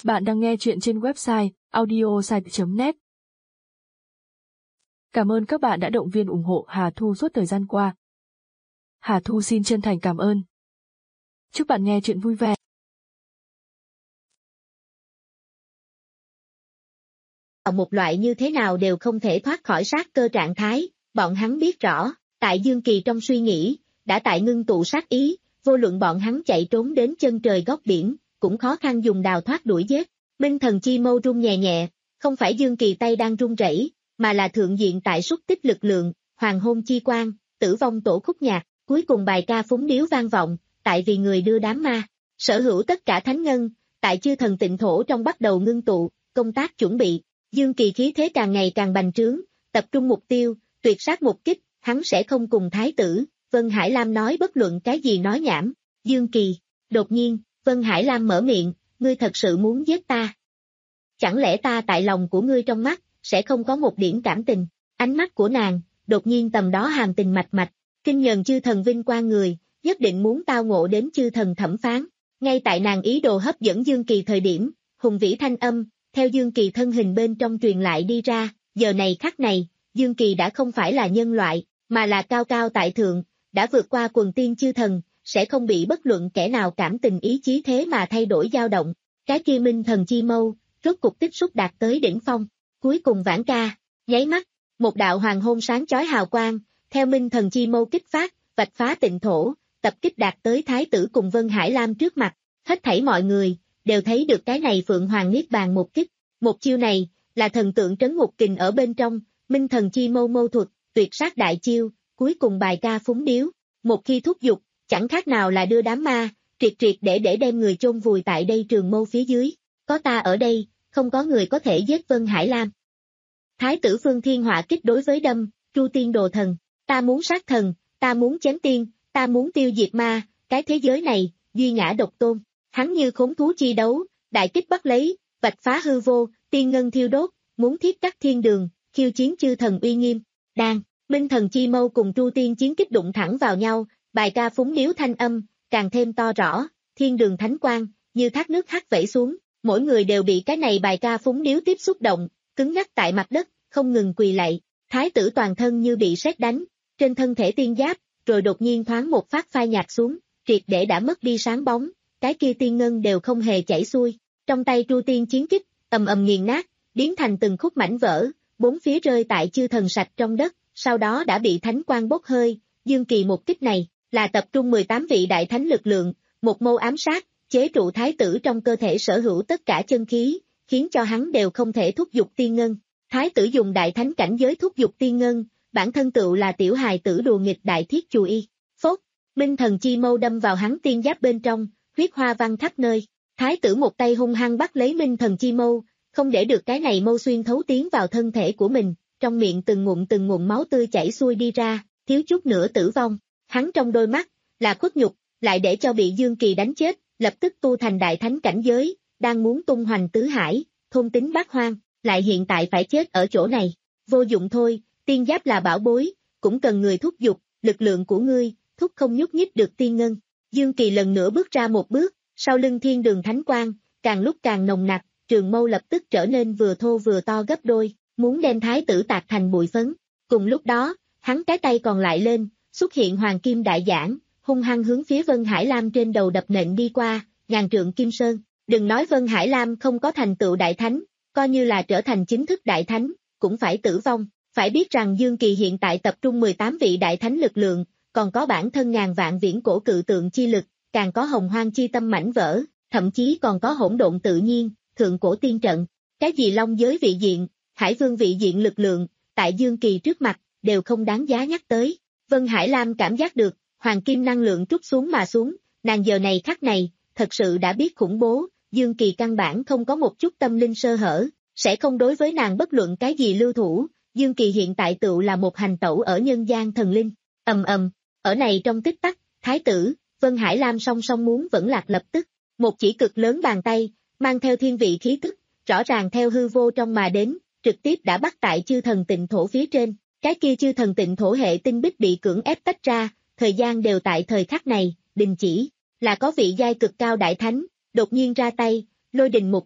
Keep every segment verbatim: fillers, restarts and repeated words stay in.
Bạn đang nghe chuyện trên website audiosite chấm net. Cảm ơn các bạn đã động viên ủng hộ Hà Thu suốt thời gian qua. Hà Thu xin chân thành cảm ơn. Chúc bạn nghe chuyện vui vẻ. Một loại như thế nào đều không thể thoát khỏi sát cơ trạng thái, bọn hắn biết rõ, tại Dương Kỳ trong suy nghĩ, đã tại ngưng tụ sát ý, vô luận bọn hắn chạy trốn đến chân trời góc biển, cũng khó khăn dùng đào thoát đuổi giết. Minh thần chi mâu rung nhẹ nhẹ, không phải Dương Kỳ tay đang run rẩy, mà là thượng diện tại xúc tích lực lượng, hoàng hôn chi quang, tử vong tổ khúc nhạc, cuối cùng bài ca phúng điếu vang vọng, tại vì người đưa đám ma, sở hữu tất cả thánh ngân, tại chư thần tịnh thổ trong bắt đầu ngưng tụ, công tác chuẩn bị. Dương Kỳ khí thế càng ngày càng bành trướng, tập trung mục tiêu, tuyệt sát một kích, hắn sẽ không cùng thái tử, Vân Hải Lam nói bất luận cái gì nói nhảm. Dương Kỳ, đột nhiên, Vân Hải Lam mở miệng, ngươi thật sự muốn giết ta? Chẳng lẽ ta tại lòng của ngươi trong mắt, sẽ không có một điểm cảm tình? Ánh mắt của nàng, đột nhiên tầm đó hàm tình mạch mạch, kinh nhờn chư thần vinh quang người, nhất định muốn tao ngộ đến chư thần thẩm phán. Ngay tại nàng ý đồ hấp dẫn Dương Kỳ thời điểm, hùng vĩ thanh âm, theo Dương Kỳ thân hình bên trong truyền lại đi ra, giờ này khắc này, Dương Kỳ đã không phải là nhân loại, mà là cao cao tại thượng, đã vượt qua quần tiên chư thần, sẽ không bị bất luận kẻ nào cảm tình ý chí thế mà thay đổi dao động. Cái kia minh thần chi mâu, rốt cục tích xúc đạt tới đỉnh phong, cuối cùng vãn ca, nháy mắt, một đạo hoàng hôn sáng chói hào quang, theo minh thần chi mâu kích phát, vạch phá tịnh thổ, tập kích đạt tới thái tử cùng Vân Hải Lam trước mặt, hết thảy mọi người đều thấy được cái này Phượng Hoàng Niết Bàn một kích, một chiêu này là thần tượng trấn ngục kình ở bên trong, minh thần chi mâu mâu thuật, tuyệt sát đại chiêu, cuối cùng bài ca phúng điếu, một khi thúc giục, chẳng khác nào là đưa đám ma, triệt triệt để để đem người chôn vùi tại đây trường mâu phía dưới, có ta ở đây, không có người có thể giết Vân Hải Lam. Thái tử Phương Thiên hỏa kích đối với đâm, Tru Tiên đồ thần, ta muốn sát thần, ta muốn chém tiên, ta muốn tiêu diệt ma, cái thế giới này, duy ngã độc tôn, hắn như khốn thú chi đấu, đại kích bắt lấy, vạch phá hư vô, tiên ngân thiêu đốt, muốn thiết cắt thiên đường, khiêu chiến chư thần uy nghiêm, đang, minh thần chi mâu cùng Tru Tiên chiến kích đụng thẳng vào nhau, bài ca phúng điếu thanh âm, càng thêm to rõ, thiên đường thánh quang, như thác nước hắt vẩy xuống, mỗi người đều bị cái này bài ca phúng điếu tiếp xúc động, cứng ngắc tại mặt đất, không ngừng quỳ lạy, thái tử toàn thân như bị sét đánh, trên thân thể tiên giáp, rồi đột nhiên thoáng một phát phai nhạt xuống, triệt để đã mất đi sáng bóng, cái kia tiên ngân đều không hề chảy xuôi, trong tay Tru Tiên chiến kích, ầm ầm nghiền nát, biến thành từng khúc mảnh vỡ, bốn phía rơi tại chư thần sạch trong đất, sau đó đã bị thánh quang bốc hơi, Dương Kỳ một kích này, là tập trung mười tám vị đại thánh lực lượng, một mâu ám sát, chế trụ thái tử trong cơ thể sở hữu tất cả chân khí, khiến cho hắn đều không thể thúc giục tiên ngân. Thái tử dùng đại thánh cảnh giới thúc giục tiên ngân, bản thân tựu là tiểu hài tử đùa nghịch đại thiết chù y. Phốt, minh thần chi mâu đâm vào hắn tiên giáp bên trong, huyết hoa văng khắp nơi. Thái tử một tay hung hăng bắt lấy minh thần chi mâu, không để được cái này mâu xuyên thấu tiến vào thân thể của mình, trong miệng từng ngụm từng ngụm máu tươi chảy xuôi đi ra, thiếu chút nữa tử vong. Hắn trong đôi mắt, là khuất nhục, lại để cho bị Dương Kỳ đánh chết, lập tức tu thành đại thánh cảnh giới, đang muốn tung hoành tứ hải, thôn tính bát hoang, lại hiện tại phải chết ở chỗ này. Vô dụng thôi, tiên giáp là bảo bối, cũng cần người thúc giục, lực lượng của ngươi, thúc không nhúc nhích được tiên ngân. Dương Kỳ lần nữa bước ra một bước, sau lưng thiên đường thánh quang, càng lúc càng nồng nặc, trường mâu lập tức trở nên vừa thô vừa to gấp đôi, muốn đem thái tử tạc thành bụi phấn. Cùng lúc đó, hắn cái tay còn lại lên, xuất hiện hoàng kim đại giảng, hung hăng hướng phía Vân Hải Lam trên đầu đập nện đi qua, ngàn trượng kim sơn. Đừng nói Vân Hải Lam không có thành tựu đại thánh, coi như là trở thành chính thức đại thánh, cũng phải tử vong. Phải biết rằng Dương Kỳ hiện tại tập trung mười tám vị đại thánh lực lượng, còn có bản thân ngàn vạn viễn cổ cự tượng chi lực, càng có hồng hoang chi tâm mảnh vỡ, thậm chí còn có hỗn độn tự nhiên, thượng cổ tiên trận. Cái gì long giới vị diện, hải vương vị diện lực lượng, tại Dương Kỳ trước mặt, đều không đáng giá nhắc tới. Vân Hải Lam cảm giác được, hoàng kim năng lượng trút xuống mà xuống, nàng giờ này khắc này, thật sự đã biết khủng bố, Dương Kỳ căn bản không có một chút tâm linh sơ hở, sẽ không đối với nàng bất luận cái gì lưu thủ, Dương Kỳ hiện tại tựu là một hành tẩu ở nhân gian thần linh, ầm ầm, ở này trong tích tắc, thái tử, Vân Hải Lam song song muốn vẫn lạc lập tức, một chỉ cực lớn bàn tay, mang theo thiên vị khí tức, rõ ràng theo hư vô trong mà đến, trực tiếp đã bắt tại chư thần tịnh thổ phía trên, cái kia chư thần tịnh thổ hệ tinh bích bị cưỡng ép tách ra, thời gian đều tại thời khắc này, đình chỉ, là có vị giai cực cao đại thánh, đột nhiên ra tay, lôi đình một kích,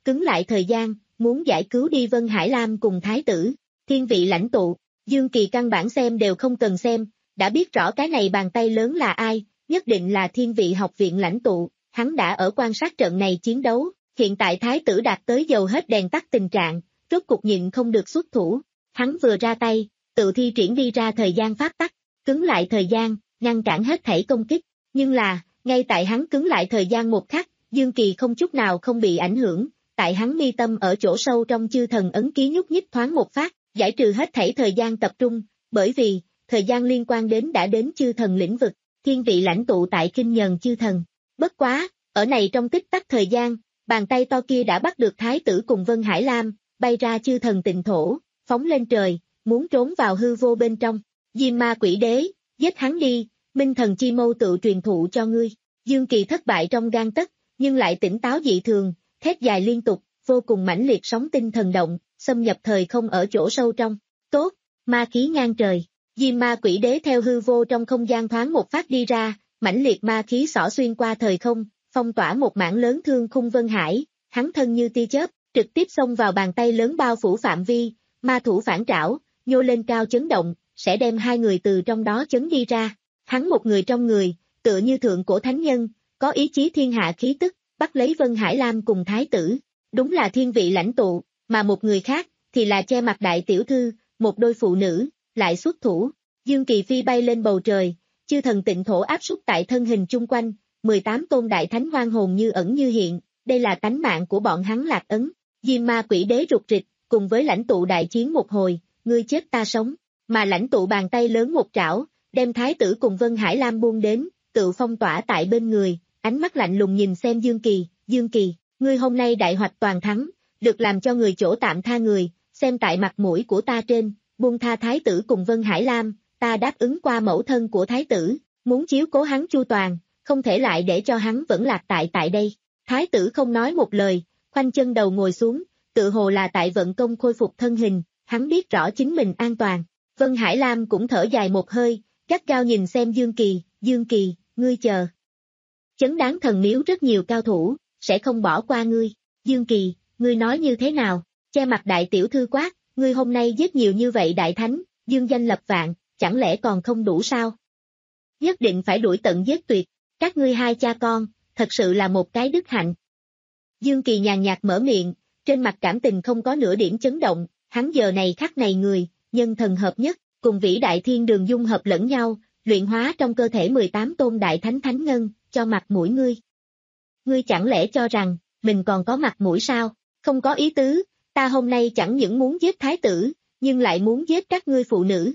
cứng lại thời gian, muốn giải cứu đi Vân Hải Lam cùng thái tử. Thiên vị lãnh tụ, Dương Kỳ căn bản xem đều không cần xem, đã biết rõ cái này bàn tay lớn là ai, nhất định là thiên vị học viện lãnh tụ, hắn đã ở quan sát trận này chiến đấu, hiện tại thái tử đạt tới dầu hết đèn tắt tình trạng, rốt cục nhịn không được xuất thủ, hắn vừa ra tay, tự thi triển đi ra thời gian pháp tắc, cứng lại thời gian, ngăn cản hết thảy công kích, nhưng là, ngay tại hắn cứng lại thời gian một khắc, Dương Kỳ không chút nào không bị ảnh hưởng, tại hắn mi tâm ở chỗ sâu trong chư thần ấn ký nhúc nhích thoáng một phát, giải trừ hết thảy thời gian tập trung, bởi vì, thời gian liên quan đến đã đến chư thần lĩnh vực, thiên vị lãnh tụ tại kinh nhờn chư thần. Bất quá, ở này trong tích tắc thời gian, bàn tay to kia đã bắt được thái tử cùng Vân Hải Lam, bay ra chư thần tịnh thổ, phóng lên trời, muốn trốn vào hư vô bên trong. Diêm ma quỷ đế, giết hắn đi, minh thần chi mâu tự truyền thụ cho ngươi. Dương Kỳ thất bại trong gang tấc, nhưng lại tỉnh táo dị thường, thét dài liên tục, vô cùng mãnh liệt sóng tinh thần động, xâm nhập thời không ở chỗ sâu trong. Tốt, ma khí ngang trời. Diêm ma quỷ đế theo hư vô trong không gian thoáng một phát đi ra, mãnh liệt ma khí xỏ xuyên qua thời không, phong tỏa một mảng lớn thương khung Vân Hải, hắn thân như tia chớp, trực tiếp xông vào bàn tay lớn bao phủ phạm vi, ma thủ phản trảo, nhô lên cao chấn động, sẽ đem hai người từ trong đó chấn đi ra. Hắn một người trong người, tựa như thượng cổ thánh nhân, có ý chí thiên hạ khí tức, bắt lấy Vân Hải Lam cùng thái tử, đúng là thiên vị lãnh tụ, mà một người khác, thì là che mặt đại tiểu thư, một đôi phụ nữ, lại xuất thủ. Dương Kỳ phi bay lên bầu trời, chư thần tịnh thổ áp súc tại thân hình chung quanh, mười tám tôn đại thánh hoang hồn như ẩn như hiện, đây là tánh mạng của bọn hắn lạc ấn. Diêm ma quỷ đế rụt rịch, cùng với lãnh tụ đại chiến một hồi, ngươi chết ta sống, mà lãnh tụ bàn tay lớn một trảo, đem thái tử cùng Vân Hải Lam buông đến, tự phong tỏa tại bên người, ánh mắt lạnh lùng nhìn xem Dương Kỳ, Dương Kỳ, ngươi hôm nay đại hoạch toàn thắng, được làm cho người chỗ tạm tha người, xem tại mặt mũi của ta trên, buông tha thái tử cùng Vân Hải Lam, ta đáp ứng qua mẫu thân của thái tử, muốn chiếu cố hắn chu toàn, không thể lại để cho hắn vẫn lạc tại tại đây. Thái tử không nói một lời, khoanh chân đầu ngồi xuống, tự hồ là tại vận công khôi phục thân hình, hắn biết rõ chính mình an toàn. Vân Hải Lam cũng thở dài một hơi, gắt gao nhìn xem Dương Kỳ, Dương Kỳ, ngươi chờ. Chấn đáng thần miếu rất nhiều cao thủ, sẽ không bỏ qua ngươi. Dương Kỳ, ngươi nói như thế nào? Che mặt đại tiểu thư quát, ngươi hôm nay giết nhiều như vậy đại thánh, dương danh lập vạn, chẳng lẽ còn không đủ sao? Nhất định phải đuổi tận giết tuyệt, các ngươi hai cha con, thật sự là một cái đức hạnh. Dương Kỳ nhàn nhạt mở miệng, trên mặt cảm tình không có nửa điểm chấn động, hắn giờ này khắc này người, nhân thần hợp nhất, cùng vĩ đại thiên đường dung hợp lẫn nhau, luyện hóa trong cơ thể mười tám tôn đại thánh thánh ngân, cho mặt mũi ngươi. Ngươi chẳng lẽ cho rằng, mình còn có mặt mũi sao? Không có ý tứ, ta hôm nay chẳng những muốn giết thái tử, nhưng lại muốn giết các ngươi phụ nữ.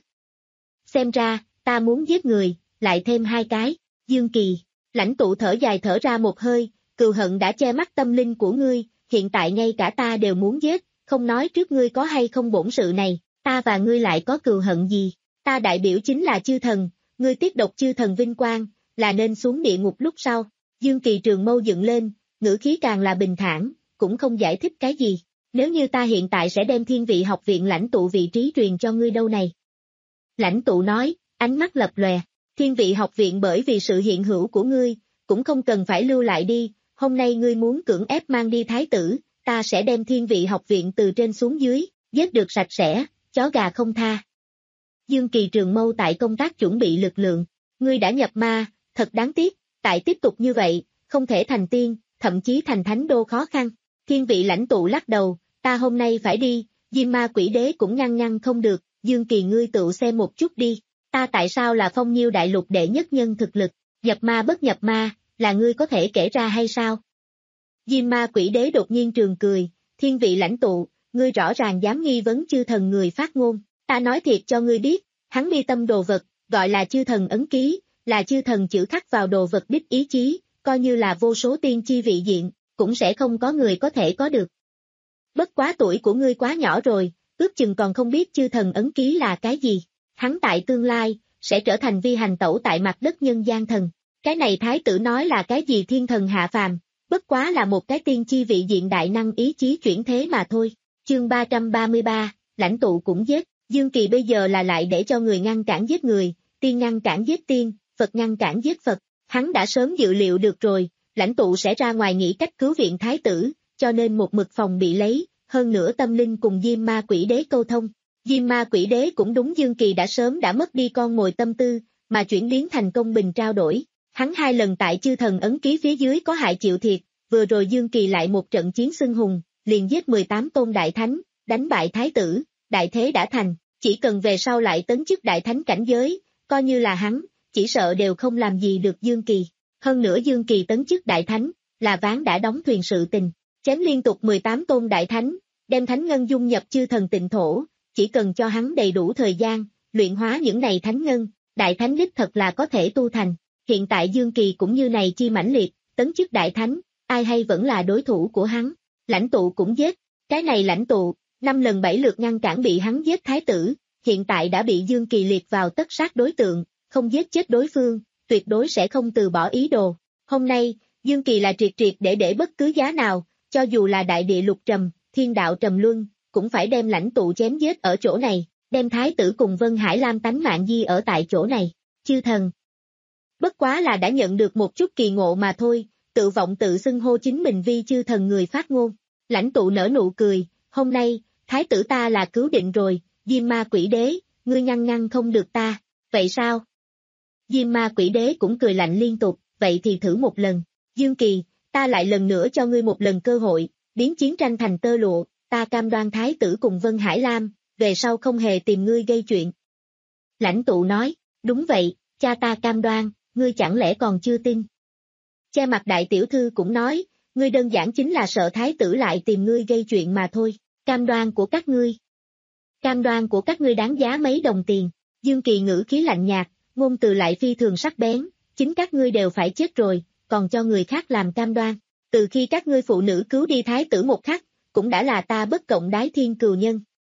Xem ra, ta muốn giết người, lại thêm hai cái. Dương Kỳ, lãnh tụ thở dài thở ra một hơi, cừu hận đã che mắt tâm linh của ngươi, hiện tại ngay cả ta đều muốn giết, không nói trước ngươi có hay không bổn sự này, ta và ngươi lại có cừu hận gì, ta đại biểu chính là chư thần, ngươi tiếp độc chư thần vinh quang, là nên xuống địa ngục lúc sau. Dương Kỳ trường mâu dựng lên, ngữ khí càng là bình thản, cũng không giải thích cái gì, nếu như ta hiện tại sẽ đem thiên vị học viện lãnh tụ vị trí truyền cho ngươi đâu này. Lãnh tụ nói, ánh mắt lập lòe, thiên vị học viện bởi vì sự hiện hữu của ngươi, cũng không cần phải lưu lại đi, hôm nay ngươi muốn cưỡng ép mang đi thái tử, ta sẽ đem thiên vị học viện từ trên xuống dưới, giết được sạch sẽ, chó gà không tha. Dương Kỳ trường mâu tại công tác chuẩn bị lực lượng, ngươi đã nhập ma, thật đáng tiếc, tại tiếp tục như vậy, không thể thành tiên, thậm chí thành thánh đô khó khăn. Thiên vị lãnh tụ lắc đầu, ta hôm nay phải đi, Diêm ma quỷ đế cũng ngăn ngăn không được, Dương Kỳ ngươi tự xem một chút đi, ta tại sao là phong nhiêu đại lục đệ nhất nhân thực lực, nhập ma bất nhập ma, là ngươi có thể kể ra hay sao? Diêm ma quỷ đế đột nhiên trường cười, thiên vị lãnh tụ, ngươi rõ ràng dám nghi vấn chư thần người phát ngôn, ta nói thiệt cho ngươi biết, hắn mi tâm đồ vật, gọi là chư thần ấn ký, là chư thần chữ khắc vào đồ vật đích ý chí, coi như là vô số tiên chi vị diện, cũng sẽ không có người có thể có được. Bất quá tuổi của ngươi quá nhỏ rồi, ước chừng còn không biết chư thần ấn ký là cái gì, hắn tại tương lai, sẽ trở thành vi hành tẩu tại mặt đất nhân gian thần. Cái này thái tử nói là cái gì thiên thần hạ phàm, bất quá là một cái tiên chi vị diện đại năng ý chí chuyển thế mà thôi. Chương ba trăm ba mươi ba, lãnh tụ cũng giết, Dương Kỳ bây giờ là lại để cho người ngăn cản giết người, tiên ngăn cản giết tiên, Phật ngăn cản giết Phật, hắn đã sớm dự liệu được rồi, lãnh tụ sẽ ra ngoài nghĩ cách cứu viện thái tử, cho nên một mực phòng bị lấy, hơn nữa tâm linh cùng Diêm Ma Quỷ Đế câu thông. Diêm Ma Quỷ Đế cũng đúng Dương Kỳ đã sớm đã mất đi con mồi tâm tư, mà chuyển biến thành công bình trao đổi. Hắn hai lần tại chư thần ấn ký phía dưới có hại chịu thiệt, vừa rồi Dương Kỳ lại một trận chiến xưng hùng, liền giết mười tám tôn đại thánh, đánh bại thái tử, đại thế đã thành, chỉ cần về sau lại tấn chức đại thánh cảnh giới, coi như là hắn, chỉ sợ đều không làm gì được Dương Kỳ. Hơn nữa Dương Kỳ tấn chức đại thánh, là ván đã đóng thuyền sự tình, chém liên tục mười tám tôn đại thánh, đem thánh ngân dung nhập chư thần tịnh thổ, chỉ cần cho hắn đầy đủ thời gian, luyện hóa những này thánh ngân, đại thánh đích thật là có thể tu thành. Hiện tại Dương Kỳ cũng như này chi mãnh liệt, tấn chức đại thánh, ai hay vẫn là đối thủ của hắn. Lãnh tụ cũng giết, cái này lãnh tụ, năm lần bảy lượt ngăn cản bị hắn giết thái tử, hiện tại đã bị Dương Kỳ liệt vào tất sát đối tượng, không giết chết đối phương, tuyệt đối sẽ không từ bỏ ý đồ. Hôm nay, Dương Kỳ là triệt triệt để để bất cứ giá nào, cho dù là đại địa lục trầm, thiên đạo trầm luân, cũng phải đem lãnh tụ chém giết ở chỗ này, đem thái tử cùng Vân Hải Lam tánh mạng di ở tại chỗ này. Chư thần bất quá là đã nhận được một chút kỳ ngộ mà thôi, tự vọng tự xưng hô chính mình vi chư thần người phát ngôn. Lãnh tụ nở nụ cười, hôm nay, thái tử ta là cứu định rồi, Diêm Ma Quỷ Đế, ngươi ngăn ngăn không được ta, vậy sao? Diêm Ma Quỷ Đế cũng cười lạnh liên tục, vậy thì thử một lần. Dương Kỳ, ta lại lần nữa cho ngươi một lần cơ hội, biến chiến tranh thành tơ lụa, ta cam đoan thái tử cùng Vân Hải Lam, về sau không hề tìm ngươi gây chuyện. Lãnh tụ nói, đúng vậy, cha ta cam đoan, ngươi chẳng lẽ còn chưa tin? Che mặt đại tiểu thư cũng nói, ngươi đơn giản chính là sợ thái tử lại tìm ngươi gây chuyện mà thôi, cam đoan của các ngươi. Cam đoan của các ngươi đáng giá mấy đồng tiền, Dương Kỳ ngữ khí lạnh nhạt, ngôn từ lại phi thường sắc bén, chính các ngươi đều phải chết rồi, còn cho người khác làm cam đoan. Từ khi các ngươi phụ nữ cứu đi thái tử một khắc, cũng đã là ta bất cộng đái thiên cừu nhân.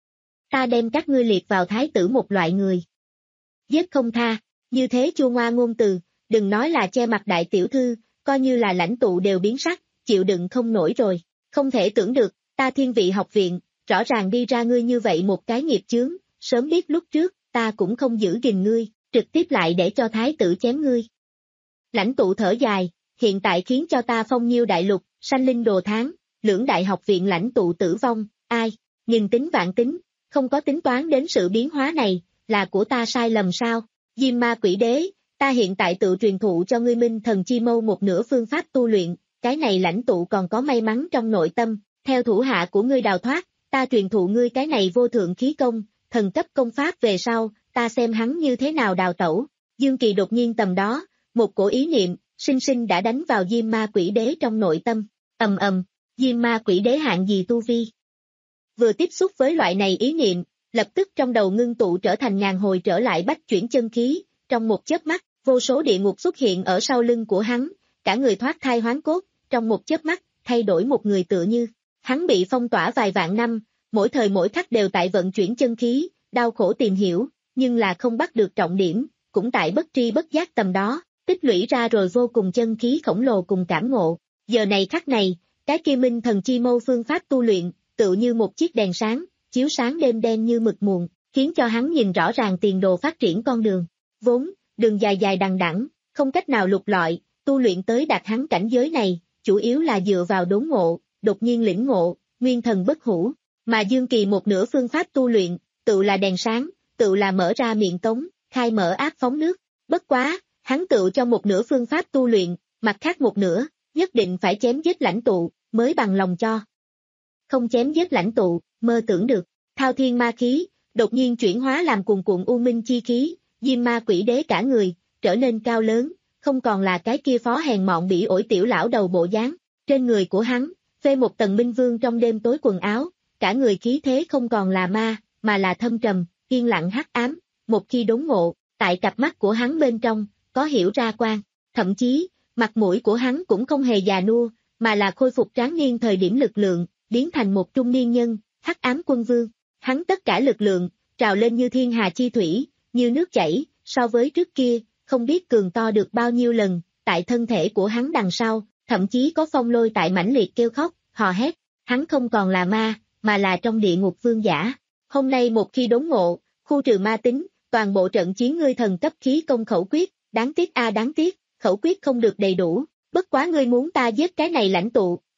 Ta đem các ngươi liệt vào thái tử một loại người. Giết không tha, như thế chua ngoa ngôn từ, đừng nói là che mặt đại tiểu thư, coi như là lãnh tụ đều biến sắc, chịu đựng không nổi rồi. Không thể tưởng được, ta Thiên Vị học viện, rõ ràng đi ra ngươi như vậy một cái nghiệp chướng, sớm biết lúc trước, ta cũng không giữ gìn ngươi, trực tiếp lại để cho thái tử chém ngươi. Lãnh tụ thở dài, hiện tại khiến cho ta phong nhiêu đại lục, sanh linh đồ tháng, lưỡng đại học viện lãnh tụ tử vong, ai, nghìn tính vạn tính, không có tính toán đến sự biến hóa này, là của ta sai lầm sao? Diêm Ma Quỷ Đế, ta hiện tại tự truyền thụ cho ngươi Minh Thần Chi Mâu một nửa phương pháp tu luyện, cái này lãnh tụ còn có may mắn trong nội tâm, theo thủ hạ của ngươi đào thoát, ta truyền thụ ngươi cái này vô thượng khí công, thần cấp công pháp về sau, ta xem hắn như thế nào đào tẩu. Dương Kỳ đột nhiên tầm đó, một cổ ý niệm, sinh sinh đã đánh vào Diêm Ma Quỷ Đế trong nội tâm, ầm ầm, Diêm Ma Quỷ Đế hạng gì tu vi? Vừa tiếp xúc với loại này ý niệm, lập tức trong đầu ngưng tụ trở thành ngàn hồi trở lại bách chuyển chân khí, trong một chớp mắt, vô số địa ngục xuất hiện ở sau lưng của hắn, cả người thoát thai hoán cốt, trong một chớp mắt, thay đổi một người tựa như, hắn bị phong tỏa vài vạn năm, mỗi thời mỗi khắc đều tại vận chuyển chân khí, đau khổ tìm hiểu, nhưng là không bắt được trọng điểm, cũng tại bất tri bất giác tầm đó, tích lũy ra rồi vô cùng chân khí khổng lồ cùng cảm ngộ. Giờ này khắc này, cái kia Minh Thần Chi Mâu phương pháp tu luyện, tựa như một chiếc đèn sáng, chiếu sáng đêm đen như mực muộn, khiến cho hắn nhìn rõ ràng tiền đồ phát triển con đường. Vốn, đường dài dài đằng đẵng, không cách nào lục lọi, tu luyện tới đạt hắn cảnh giới này, chủ yếu là dựa vào đốn ngộ, đột nhiên lĩnh ngộ, nguyên thần bất hủ, mà Dương Kỳ một nửa phương pháp tu luyện, tự là đèn sáng, tự là mở ra miệng cống, khai mở áp phóng nước. Bất quá, hắn tự cho một nửa phương pháp tu luyện, mặt khác một nửa, nhất định phải chém giết lãnh tụ, mới bằng lòng cho. Không chém giết lãnh tụ, mơ tưởng được, thao thiên ma khí, đột nhiên chuyển hóa làm cuồn cuộn u minh chi khí, Diêm Ma Quỷ Đế cả người, trở nên cao lớn, không còn là cái kia phó hèn mọn bỉ ổi tiểu lão đầu bộ dáng. Trên người của hắn, phê một tầng minh vương trong đêm tối quần áo, cả người khí thế không còn là ma, mà là thâm trầm, yên lặng hắc ám, một khi đốn ngộ, tại cặp mắt của hắn bên trong, có hiểu ra quan, thậm chí, mặt mũi của hắn cũng không hề già nua, mà là khôi phục tráng niên thời điểm lực lượng, biến thành một trung niên nhân, hắc ám quân vương. Hắn tất cả lực lượng, trào lên như thiên hà chi thủy, như nước chảy, so với trước kia, không biết cường to được bao nhiêu lần, tại thân thể của hắn đằng sau, thậm chí có phong lôi tại mãnh liệt kêu khóc, hò hét, hắn không còn là ma, mà là trong địa ngục vương giả. Hôm nay một khi đốn ngộ, khu trừ ma tính, toàn bộ trận chiến ngươi thần cấp khí công khẩu quyết, đáng tiếc a à đáng tiếc, khẩu quyết không được đầy đủ, bất quá ngươi muốn ta giết cái này lãnh tụ,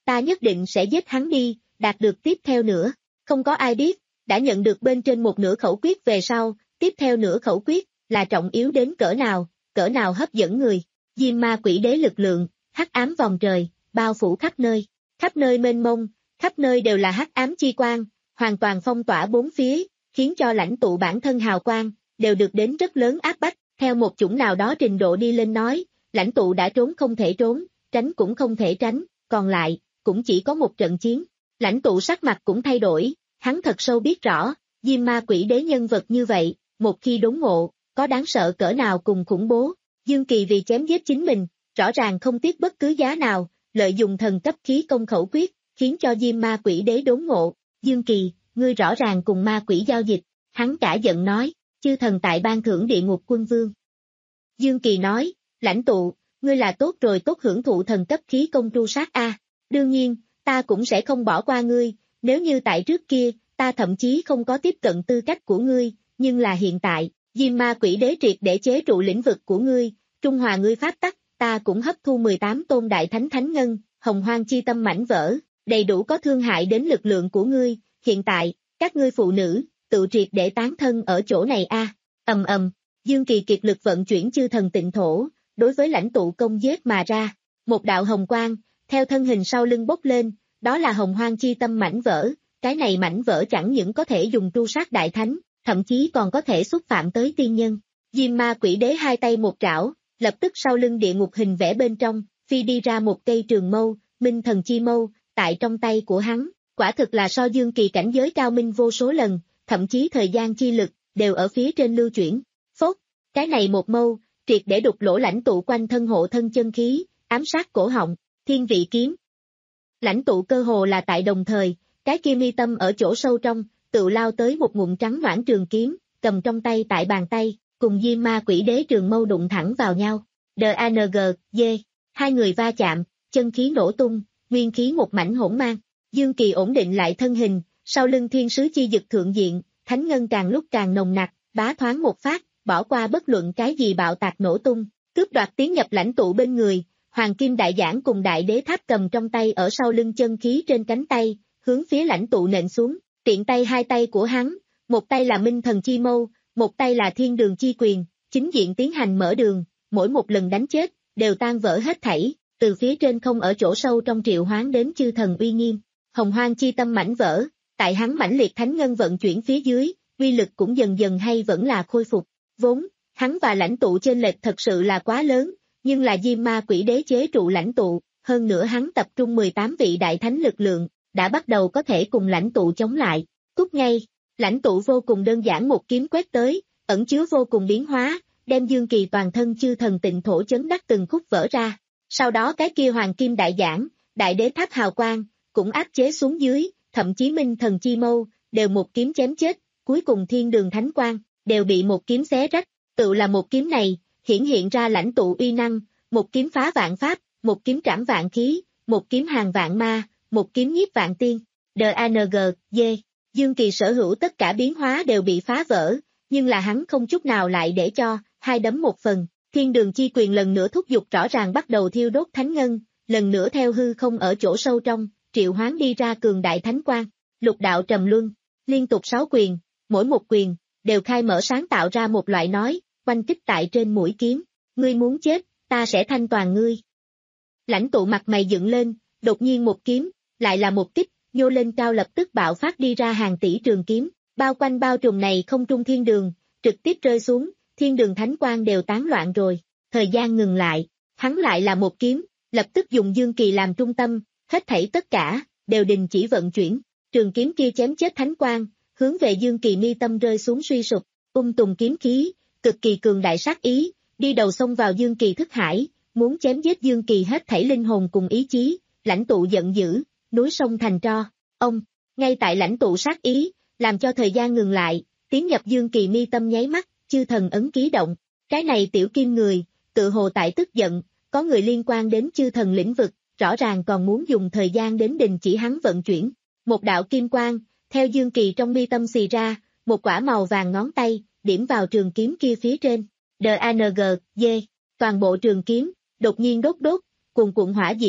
ta nhất định sẽ giết hắn đi, đạt được tiếp theo nữa. Không có ai biết, đã nhận được bên trên một nửa khẩu quyết về sau, tiếp theo nửa khẩu quyết, là trọng yếu đến cỡ nào, cỡ nào hấp dẫn người. Diêm ma quỷ đế lực lượng, hắc ám vòng trời, bao phủ khắp nơi, khắp nơi mênh mông, khắp nơi đều là hắc ám chi quang, hoàn toàn phong tỏa bốn phía, khiến cho lãnh tụ bản thân hào quang, đều được đến rất lớn áp bách, theo một chủng nào đó trình độ đi lên nói, lãnh tụ đã trốn không thể trốn, tránh cũng không thể tránh, còn lại, cũng chỉ có một trận chiến. Lãnh tụ sắc mặt cũng thay đổi, hắn thật sâu biết rõ, Diêm ma quỷ đế nhân vật như vậy, một khi đốn ngộ, có đáng sợ cỡ nào cùng khủng bố. Dương Kỳ vì chém giết chính mình, rõ ràng không tiếc bất cứ giá nào, lợi dụng thần cấp khí công khẩu quyết, khiến cho Diêm ma quỷ đế đốn ngộ. Dương Kỳ, ngươi rõ ràng cùng ma quỷ giao dịch, hắn cả giận nói, chư thần tại ban thưởng địa ngục quân vương. Dương Kỳ nói, lãnh tụ, ngươi là tốt rồi tốt hưởng thụ thần cấp khí công tru sát a. Đương nhiên, ta cũng sẽ không bỏ qua ngươi, nếu như tại trước kia, ta thậm chí không có tiếp cận tư cách của ngươi, nhưng là hiện tại, Diêm ma quỷ đế triệt để chế trụ lĩnh vực của ngươi, trung hòa ngươi pháp tắc, ta cũng hấp thu mười tám tôn đại thánh thánh ngân, hồng hoang chi tâm mảnh vỡ, đầy đủ có thương hại đến lực lượng của ngươi, hiện tại, các ngươi phụ nữ, tự triệt để tán thân ở chỗ này a. Ầm ầm, Dương Kỳ kiệt lực vận chuyển chư thần tịnh thổ, đối với lãnh tụ công giết mà ra, một đạo hồng quang, theo thân hình sau lưng bốc lên, đó là hồng hoang chi tâm mảnh vỡ, cái này mảnh vỡ chẳng những có thể dùng tru sát đại thánh, thậm chí còn có thể xúc phạm tới tiên nhân. Diêm ma quỷ đế hai tay một trảo, lập tức sau lưng địa ngục hình vẽ bên trong, phi đi ra một cây trường mâu, minh thần chi mâu, tại trong tay của hắn, quả thực là so Dương Kỳ cảnh giới cao minh vô số lần, thậm chí thời gian chi lực, đều ở phía trên lưu chuyển. Phốt, cái này một mâu, triệt để đục lỗ lãnh tụ quanh thân hộ thân chân khí, ám sát cổ họng, thiên vị kiếm. Lãnh tụ cơ hồ là tại đồng thời, cái kia mi tâm ở chỗ sâu trong, tự lao tới một ngụm trắng noãn trường kiếm, cầm trong tay tại bàn tay, cùng Diêm ma quỷ đế trường mâu đụng thẳng vào nhau. đê a en giê, D, hai người va chạm, chân khí nổ tung, nguyên khí một mảnh hỗn mang. Dương Kỳ ổn định lại thân hình, sau lưng thiên sứ chi dực thượng diện, thánh ngân càng lúc càng nồng nặc, bá thoáng một phát, bỏ qua bất luận cái gì bạo tạc nổ tung, cướp đoạt tiến nhập lãnh tụ bên người. Hoàng kim đại giảng cùng đại đế tháp cầm trong tay ở sau lưng chân khí trên cánh tay, hướng phía lãnh tụ nện xuống, tiện tay hai tay của hắn, một tay là minh thần chi mâu, một tay là thiên đường chi quyền, chính diện tiến hành mở đường, mỗi một lần đánh chết, đều tan vỡ hết thảy, từ phía trên không ở chỗ sâu trong triệu hoán đến chư thần uy nghiêm, hồng hoang chi tâm mảnh vỡ, tại hắn mãnh liệt thánh ngân vận chuyển phía dưới, uy lực cũng dần dần hay vẫn là khôi phục, vốn, hắn và lãnh tụ chênh lệch thật sự là quá lớn. Nhưng là Diêm ma quỷ đế chế trụ lãnh tụ, hơn nữa hắn tập trung mười tám vị đại thánh lực lượng, đã bắt đầu có thể cùng lãnh tụ chống lại. Cút ngay, lãnh tụ vô cùng đơn giản một kiếm quét tới, ẩn chứa vô cùng biến hóa, đem Dương Kỳ toàn thân chư thần tịnh thổ chấn đắc từng khúc vỡ ra. Sau đó cái kia hoàng kim đại giảng, đại đế tháp hào quang, cũng áp chế xuống dưới, thậm chí minh thần chi mâu, đều một kiếm chém chết, cuối cùng thiên đường thánh quang, đều bị một kiếm xé rách, tự là một kiếm này. Hiển hiện ra lãnh tụ uy năng, một kiếm phá vạn pháp, một kiếm trảm vạn khí, một kiếm hàng vạn ma, một kiếm nhiếp vạn tiên. đê a en giê, D, Dương Kỳ sở hữu tất cả biến hóa đều bị phá vỡ, nhưng là hắn không chút nào lại để cho, hai đấm một phần, thiên đường chi quyền lần nữa thúc giục rõ ràng bắt đầu thiêu đốt thánh ngân, lần nữa theo hư không ở chỗ sâu trong, triệu hoán đi ra cường đại thánh quang, lục đạo trầm luân, liên tục sáu quyền, mỗi một quyền, đều khai mở sáng tạo ra một loại nói, quanh kích tại trên mũi kiếm, ngươi muốn chết, ta sẽ thanh toàn ngươi. Lãnh tụ mặt mày dựng lên, đột nhiên một kiếm, lại là một kích, nhô lên cao lập tức bạo phát đi ra hàng tỷ trường kiếm, bao quanh bao trùm này không trung thiên đường, trực tiếp rơi xuống, thiên đường thánh quang đều tán loạn rồi, thời gian ngừng lại, hắn lại là một kiếm, lập tức dùng Dương Kỳ làm trung tâm, hết thảy tất cả, đều đình chỉ vận chuyển, trường kiếm kia chém chết thánh quang, hướng về Dương Kỳ mi tâm rơi xuống suy sụp, ung tùng kiếm khí, cực kỳ cường đại sát ý, đi đầu xông vào Dương Kỳ thức hải, muốn chém giết Dương Kỳ hết thảy linh hồn cùng ý chí, lãnh tụ giận dữ, núi sông thành tro, ông, ngay tại lãnh tụ sát ý, làm cho thời gian ngừng lại, tiến nhập Dương Kỳ mi tâm nháy mắt, chư thần ấn ký động, cái này tiểu kim người, tự hồ tại tức giận, có người liên quan đến chư thần lĩnh vực, rõ ràng còn muốn dùng thời gian đến đình chỉ hắn vận chuyển, một đạo kim quang, theo Dương Kỳ trong mi tâm xì ra, một quả màu vàng ngón tay, điểm vào trường kiếm kia phía trên, đê a en giê, D, toàn bộ trường kiếm, đột nhiên đốt đốt, cuồn cuộn hỏa diễm,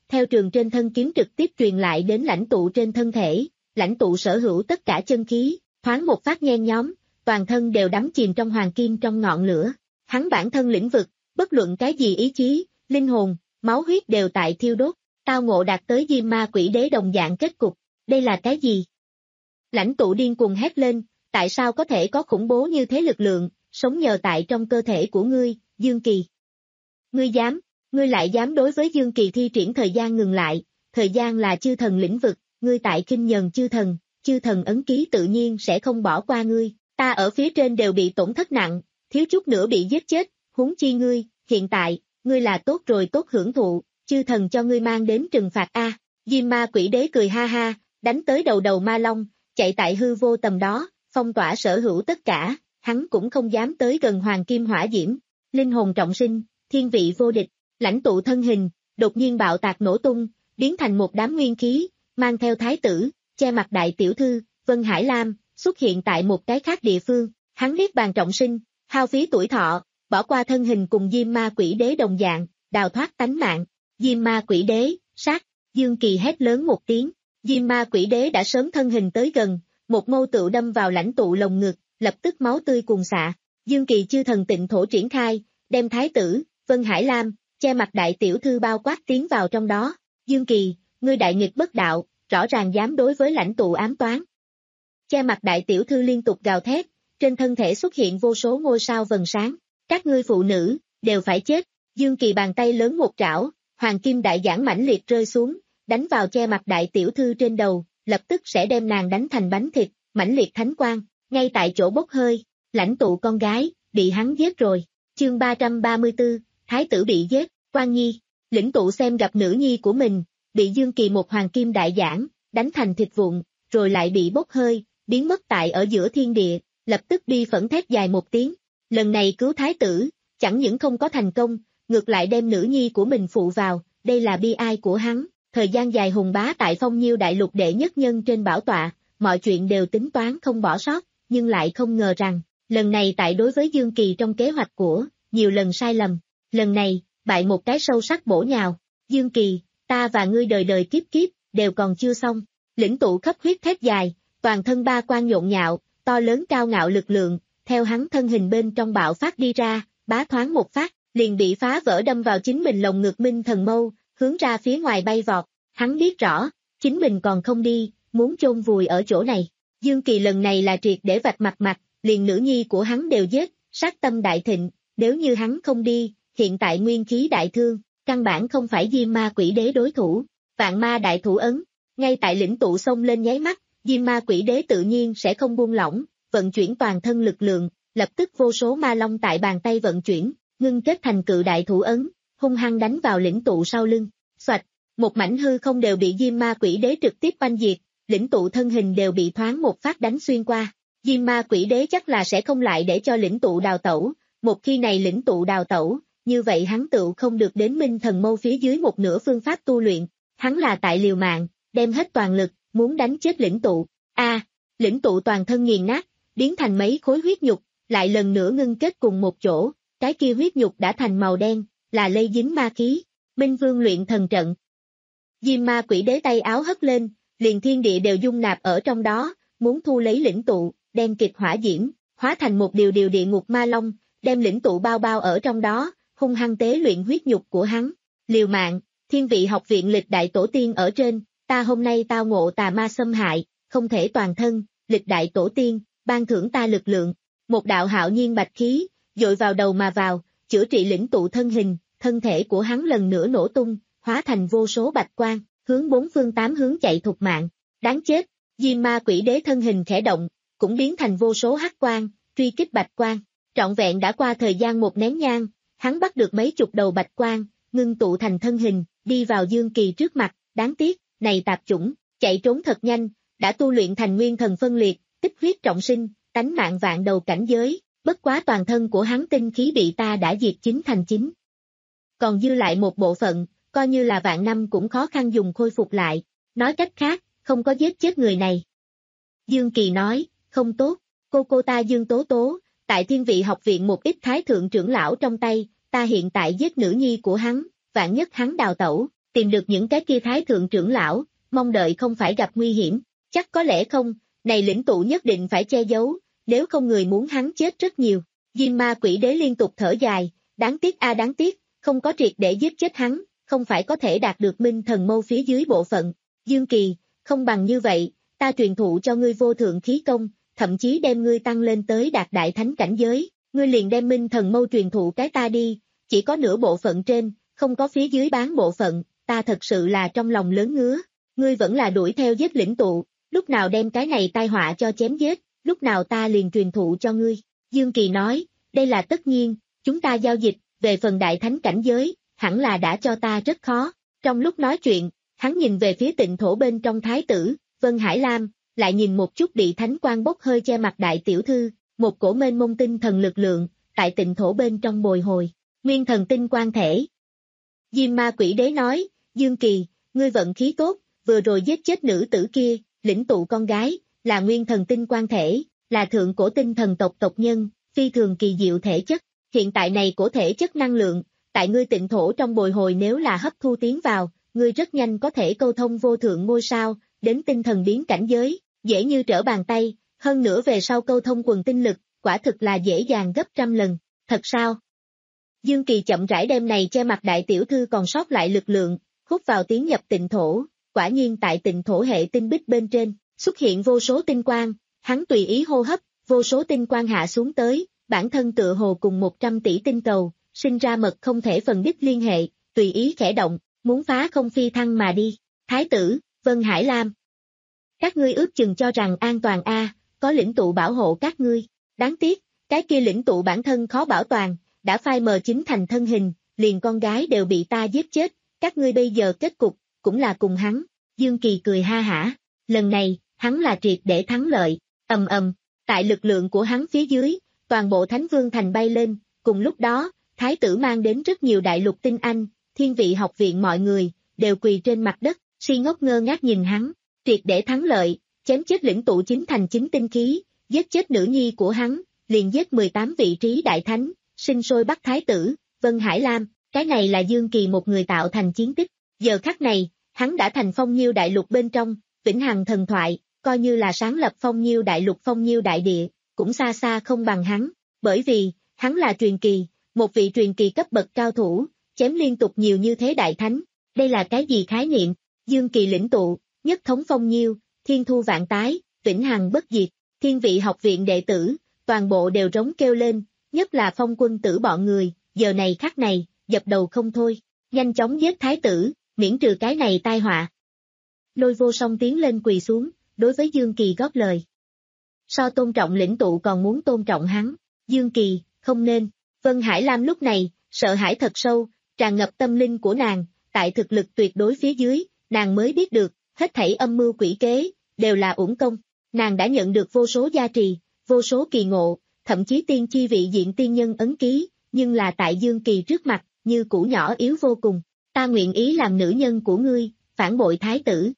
theo trường trên thân kiếm trực tiếp truyền lại đến lãnh tụ trên thân thể, lãnh tụ sở hữu tất cả chân khí, thoáng một phát nhen nhóm, toàn thân đều đắm chìm trong hoàng kim trong ngọn lửa. Hắn bản thân lĩnh vực, bất luận cái gì ý chí, linh hồn, máu huyết đều tại thiêu đốt, tao ngộ đạt tới Diêm Ma Quỷ Đế đồng dạng kết cục, đây là cái gì? Lãnh tụ điên cuồng hét lên, tại sao có thể có khủng bố như thế lực lượng, sống nhờ tại trong cơ thể của ngươi, Dương Kỳ. Ngươi dám, ngươi lại dám đối với Dương Kỳ thi triển thời gian ngừng lại, thời gian là chư thần lĩnh vực, ngươi tại kinh nhờn chư thần, chư thần ấn ký tự nhiên sẽ không bỏ qua ngươi, ta ở phía trên đều bị tổn thất nặng, thiếu chút nữa bị giết chết, huống chi ngươi, hiện tại, ngươi là tốt rồi tốt hưởng thụ, chư thần cho ngươi mang đến trừng phạt a. Diêm Ma Quỷ Đế cười ha ha, đánh tới đầu đầu ma long, chạy tại hư vô tầm đó, phong tỏa sở hữu tất cả, hắn cũng không dám tới gần hoàng kim hỏa diễm, linh hồn trọng sinh, thiên vị vô địch, lãnh tụ thân hình, đột nhiên bạo tạc nổ tung, biến thành một đám nguyên khí, mang theo thái tử, che mặt đại tiểu thư, Vân Hải Lam, xuất hiện tại một cái khác địa phương, hắn niết bàn trọng sinh, hao phí tuổi thọ, bỏ qua thân hình cùng Diêm Ma Quỷ Đế đồng dạng, đào thoát tánh mạng, Diêm Ma Quỷ Đế, sát, Dương Kỳ hét lớn một tiếng, Diêm Ma Quỷ Đế đã sớm thân hình tới gần, một mâu tựu đâm vào lãnh tụ lồng ngực, lập tức máu tươi cuồn xạ, Dương Kỳ chư thần tịnh thổ triển khai, đem thái tử, Vân Hải Lam, che mặt đại tiểu thư bao quát tiến vào trong đó, Dương Kỳ, ngươi đại nghịch bất đạo, rõ ràng dám đối với lãnh tụ ám toán. Che mặt đại tiểu thư liên tục gào thét, trên thân thể xuất hiện vô số ngôi sao vầng sáng, các ngươi phụ nữ, đều phải chết, Dương Kỳ bàn tay lớn một trảo, hoàng kim đại giảng mãnh liệt rơi xuống, đánh vào che mặt đại tiểu thư trên đầu, lập tức sẽ đem nàng đánh thành bánh thịt, mãnh liệt thánh quang, ngay tại chỗ bốc hơi, lãnh tụ con gái, bị hắn giết rồi, chương ba trăm ba mươi tư, thái tử bị giết, Quan Nhi, lĩnh tụ xem gặp nữ nhi của mình, bị Dương Kỳ một hoàng kim đại giảng, đánh thành thịt vụn, rồi lại bị bốc hơi, biến mất tại ở giữa thiên địa, lập tức bi phẫn thét dài một tiếng, lần này cứu thái tử, chẳng những không có thành công, ngược lại đem nữ nhi của mình phụ vào, đây là bi ai của hắn, thời gian dài hùng bá tại Phong Nhiêu đại lục đệ nhất nhân trên bảo tọa, mọi chuyện đều tính toán không bỏ sót, nhưng lại không ngờ rằng, lần này tại đối với Dương Kỳ trong kế hoạch của, nhiều lần sai lầm, lần này, bại một cái sâu sắc bổ nhào, Dương Kỳ, ta và ngươi đời đời kiếp kiếp, đều còn chưa xong, lĩnh tụ khắp huyết thét dài, toàn thân ba quan nhộn nhạo, to lớn cao ngạo lực lượng, theo hắn thân hình bên trong bạo phát đi ra, bá thoáng một phát, liền bị phá vỡ đâm vào chính mình lồng ngực minh thần mâu, hướng ra phía ngoài bay vọt, hắn biết rõ, chính mình còn không đi, muốn chôn vùi ở chỗ này, Dương Kỳ lần này là triệt để vạch mặt mặt, liền nữ nhi của hắn đều giết, sát tâm đại thịnh, nếu như hắn không đi, hiện tại nguyên khí đại thương, căn bản không phải Diêm Ma Quỷ Đế đối thủ, vạn ma đại thủ ấn, ngay tại lĩnh tụ xông lên nháy mắt, Diêm Ma Quỷ Đế tự nhiên sẽ không buông lỏng, vận chuyển toàn thân lực lượng, lập tức vô số ma long tại bàn tay vận chuyển, ngưng kết thành cự đại thủ ấn, hung hăng đánh vào lĩnh tụ sau lưng, xoạch, một mảnh hư không đều bị Diêm Ma Quỷ Đế trực tiếp banh diệt, lĩnh tụ thân hình đều bị thoáng một phát đánh xuyên qua, Diêm Ma Quỷ Đế chắc là sẽ không lại để cho lĩnh tụ đào tẩu, một khi này lĩnh tụ đào tẩu, như vậy hắn tự không được đến minh thần mâu phía dưới một nửa phương pháp tu luyện, hắn là tại liều mạng, đem hết toàn lực, muốn đánh chết lĩnh tụ, a à, lĩnh tụ toàn thân nghiền nát, biến thành mấy khối huyết nhục, lại lần nữa ngưng kết cùng một chỗ, cái kia huyết nhục đã thành màu đen, là lây dính ma khí, Minh Vương luyện thần trận. Diêm Ma Quỷ Đế tay áo hất lên, liền thiên địa đều dung nạp ở trong đó, muốn thu lấy lĩnh tụ, đen kịch hỏa diễm, hóa thành một điều điều địa ngục ma long, đem lĩnh tụ bao bao ở trong đó, hung hăng tế luyện huyết nhục của hắn. Liều mạng, thiên vị học viện lịch đại tổ tiên ở trên, ta hôm nay tao ngộ tà ma xâm hại, không thể toàn thân, lịch đại tổ tiên, ban thưởng ta lực lượng. Một đạo hạo nhiên bạch khí, dội vào đầu mà vào, chữa trị lĩnh tụ thân hình, thân thể của hắn lần nữa nổ tung, hóa thành vô số bạch quang, hướng bốn phương tám hướng chạy thục mạng. Đáng chết, Diêm Ma Quỷ Đế thân hình khẽ động, cũng biến thành vô số hắc quang, truy kích bạch quang. Trọn vẹn đã qua thời gian một nén nhang, hắn bắt được mấy chục đầu bạch quang, ngưng tụ thành thân hình, đi vào Dương Kỳ trước mặt, đáng tiếc, này tạp chủng, chạy trốn thật nhanh, đã tu luyện thành nguyên thần phân liệt, tích huyết trọng sinh, tánh mạng vạn đầu cảnh giới, bất quá toàn thân của hắn tinh khí bị ta đã diệt chín thành chín. Còn dư lại một bộ phận, coi như là vạn năm cũng khó khăn dùng khôi phục lại, nói cách khác, không có giết chết người này. Dương Kỳ nói, không tốt, cô cô ta Dương Tố Tố, tại thiên vị học viện một ít thái thượng trưởng lão trong tay, ta hiện tại giết nữ nhi của hắn, vạn nhất hắn đào tẩu, tìm được những cái kia thái thượng trưởng lão, mong đợi không phải gặp nguy hiểm, chắc có lẽ không, này lĩnh tụ nhất định phải che giấu, nếu không người muốn hắn chết rất nhiều. Diêm ma quỷ đế liên tục thở dài, đáng tiếc a đáng tiếc, không có triệt để giết chết hắn, không phải có thể đạt được minh thần mâu phía dưới bộ phận. Dương Kỳ, không bằng như vậy, ta truyền thụ cho ngươi vô thượng khí công, thậm chí đem ngươi tăng lên tới đạt đại thánh cảnh giới, ngươi liền đem minh thần mâu truyền thụ cái ta đi, chỉ có nửa bộ phận trên, không có phía dưới bán bộ phận, ta thật sự là trong lòng lớn ngứa, ngươi vẫn là đuổi theo giết lĩnh tụ, lúc nào đem cái này tai họa cho chém giết, lúc nào ta liền truyền thụ cho ngươi. Dương Kỳ nói, đây là tất nhiên, chúng ta giao dịch, về phần đại thánh cảnh giới, hẳn là đã cho ta rất khó. Trong lúc nói chuyện, hắn nhìn về phía Tịnh Thổ bên trong thái tử, Vân Hải Lam, lại nhìn một chút bị thánh quang bốc hơi che mặt đại tiểu thư, một cổ mênh mông tinh thần lực lượng, tại Tịnh Thổ bên trong bồi hồi, nguyên thần tinh quang thể. Diêm ma quỷ đế nói, Dương Kỳ, ngươi vận khí tốt, vừa rồi giết chết nữ tử kia, lĩnh tụ con gái, là nguyên thần tinh quang thể, là thượng cổ tinh thần tộc tộc nhân, phi thường kỳ diệu thể chất, hiện tại này cổ thể chất năng lượng, tại ngươi Tịnh Thổ trong bồi hồi nếu là hấp thu tiến vào, ngươi rất nhanh có thể câu thông vô thượng ngôi sao, đến tinh thần biến cảnh giới, dễ như trở bàn tay, hơn nữa về sau câu thông quần tinh lực, quả thực là dễ dàng gấp trăm lần, thật sao? Dương Kỳ chậm rãi đem này che mặt đại tiểu thư còn sót lại lực lượng, hút vào tiến nhập Tịnh Thổ, quả nhiên tại Tịnh Thổ hệ tinh bích bên trên, xuất hiện vô số tinh quang, hắn tùy ý hô hấp, vô số tinh quang hạ xuống tới, bản thân tựa hồ cùng một trăm tỷ tinh cầu, sinh ra mật không thể phần đích liên hệ, tùy ý khẽ động, muốn phá không phi thăng mà đi. Thái tử, Vân Hải Lam. Các ngươi ước chừng cho rằng an toàn a, có lĩnh tụ bảo hộ các ngươi. Đáng tiếc, cái kia lĩnh tụ bản thân khó bảo toàn, đã phai mờ chính thành thân hình, liền con gái đều bị ta giết chết, các ngươi bây giờ kết cục, cũng là cùng hắn. Dương Kỳ cười ha hả, lần này, hắn là triệt để thắng lợi, ầm ầm, tại lực lượng của hắn phía dưới, toàn bộ Thánh Vương Thành bay lên, cùng lúc đó, Thái tử mang đến rất nhiều đại lục tinh anh, thiên vị học viện mọi người, đều quỳ trên mặt đất, si ngốc ngơ ngác nhìn hắn, triệt để thắng lợi, chém chết lĩnh tụ chính thành chính tinh khí, giết chết nữ nhi của hắn, liền giết mười tám vị trí đại thánh, sinh sôi bắt Thái tử, Vân Hải Lam, cái này là Dương Kỳ một người tạo thành chiến tích, giờ khắc này, hắn đã thành phong nhiêu đại lục bên trong, vĩnh hằng thần thoại, coi như là sáng lập phong nhiêu đại lục phong nhiêu đại địa, cũng xa xa không bằng hắn, bởi vì, hắn là truyền kỳ, một vị truyền kỳ cấp bậc cao thủ, chém liên tục nhiều như thế đại thánh, đây là cái gì khái niệm, Dương Kỳ lĩnh tụ, nhất thống phong nhiêu, thiên thu vạn tái, vĩnh hằng bất diệt, thiên vị học viện đệ tử, toàn bộ đều rống kêu lên, nhất là phong quân tử bọn người, giờ này khắc này, dập đầu không thôi, nhanh chóng giết thái tử, miễn trừ cái này tai họa. Lôi Vô Song tiến lên quỳ xuống, đối với Dương Kỳ góp lời. So tôn trọng lĩnh tụ còn muốn tôn trọng hắn, Dương Kỳ, không nên, Vân Hải Lam lúc này, sợ hãi thật sâu, tràn ngập tâm linh của nàng, tại thực lực tuyệt đối phía dưới, nàng mới biết được, hết thảy âm mưu quỷ kế, đều là uổng công, nàng đã nhận được vô số gia trì, vô số kỳ ngộ, thậm chí tiên chi vị diện tiên nhân ấn ký, nhưng là tại Dương Kỳ trước mặt, như củ nhỏ yếu vô cùng, ta nguyện ý làm nữ nhân của ngươi, phản bội thái tử.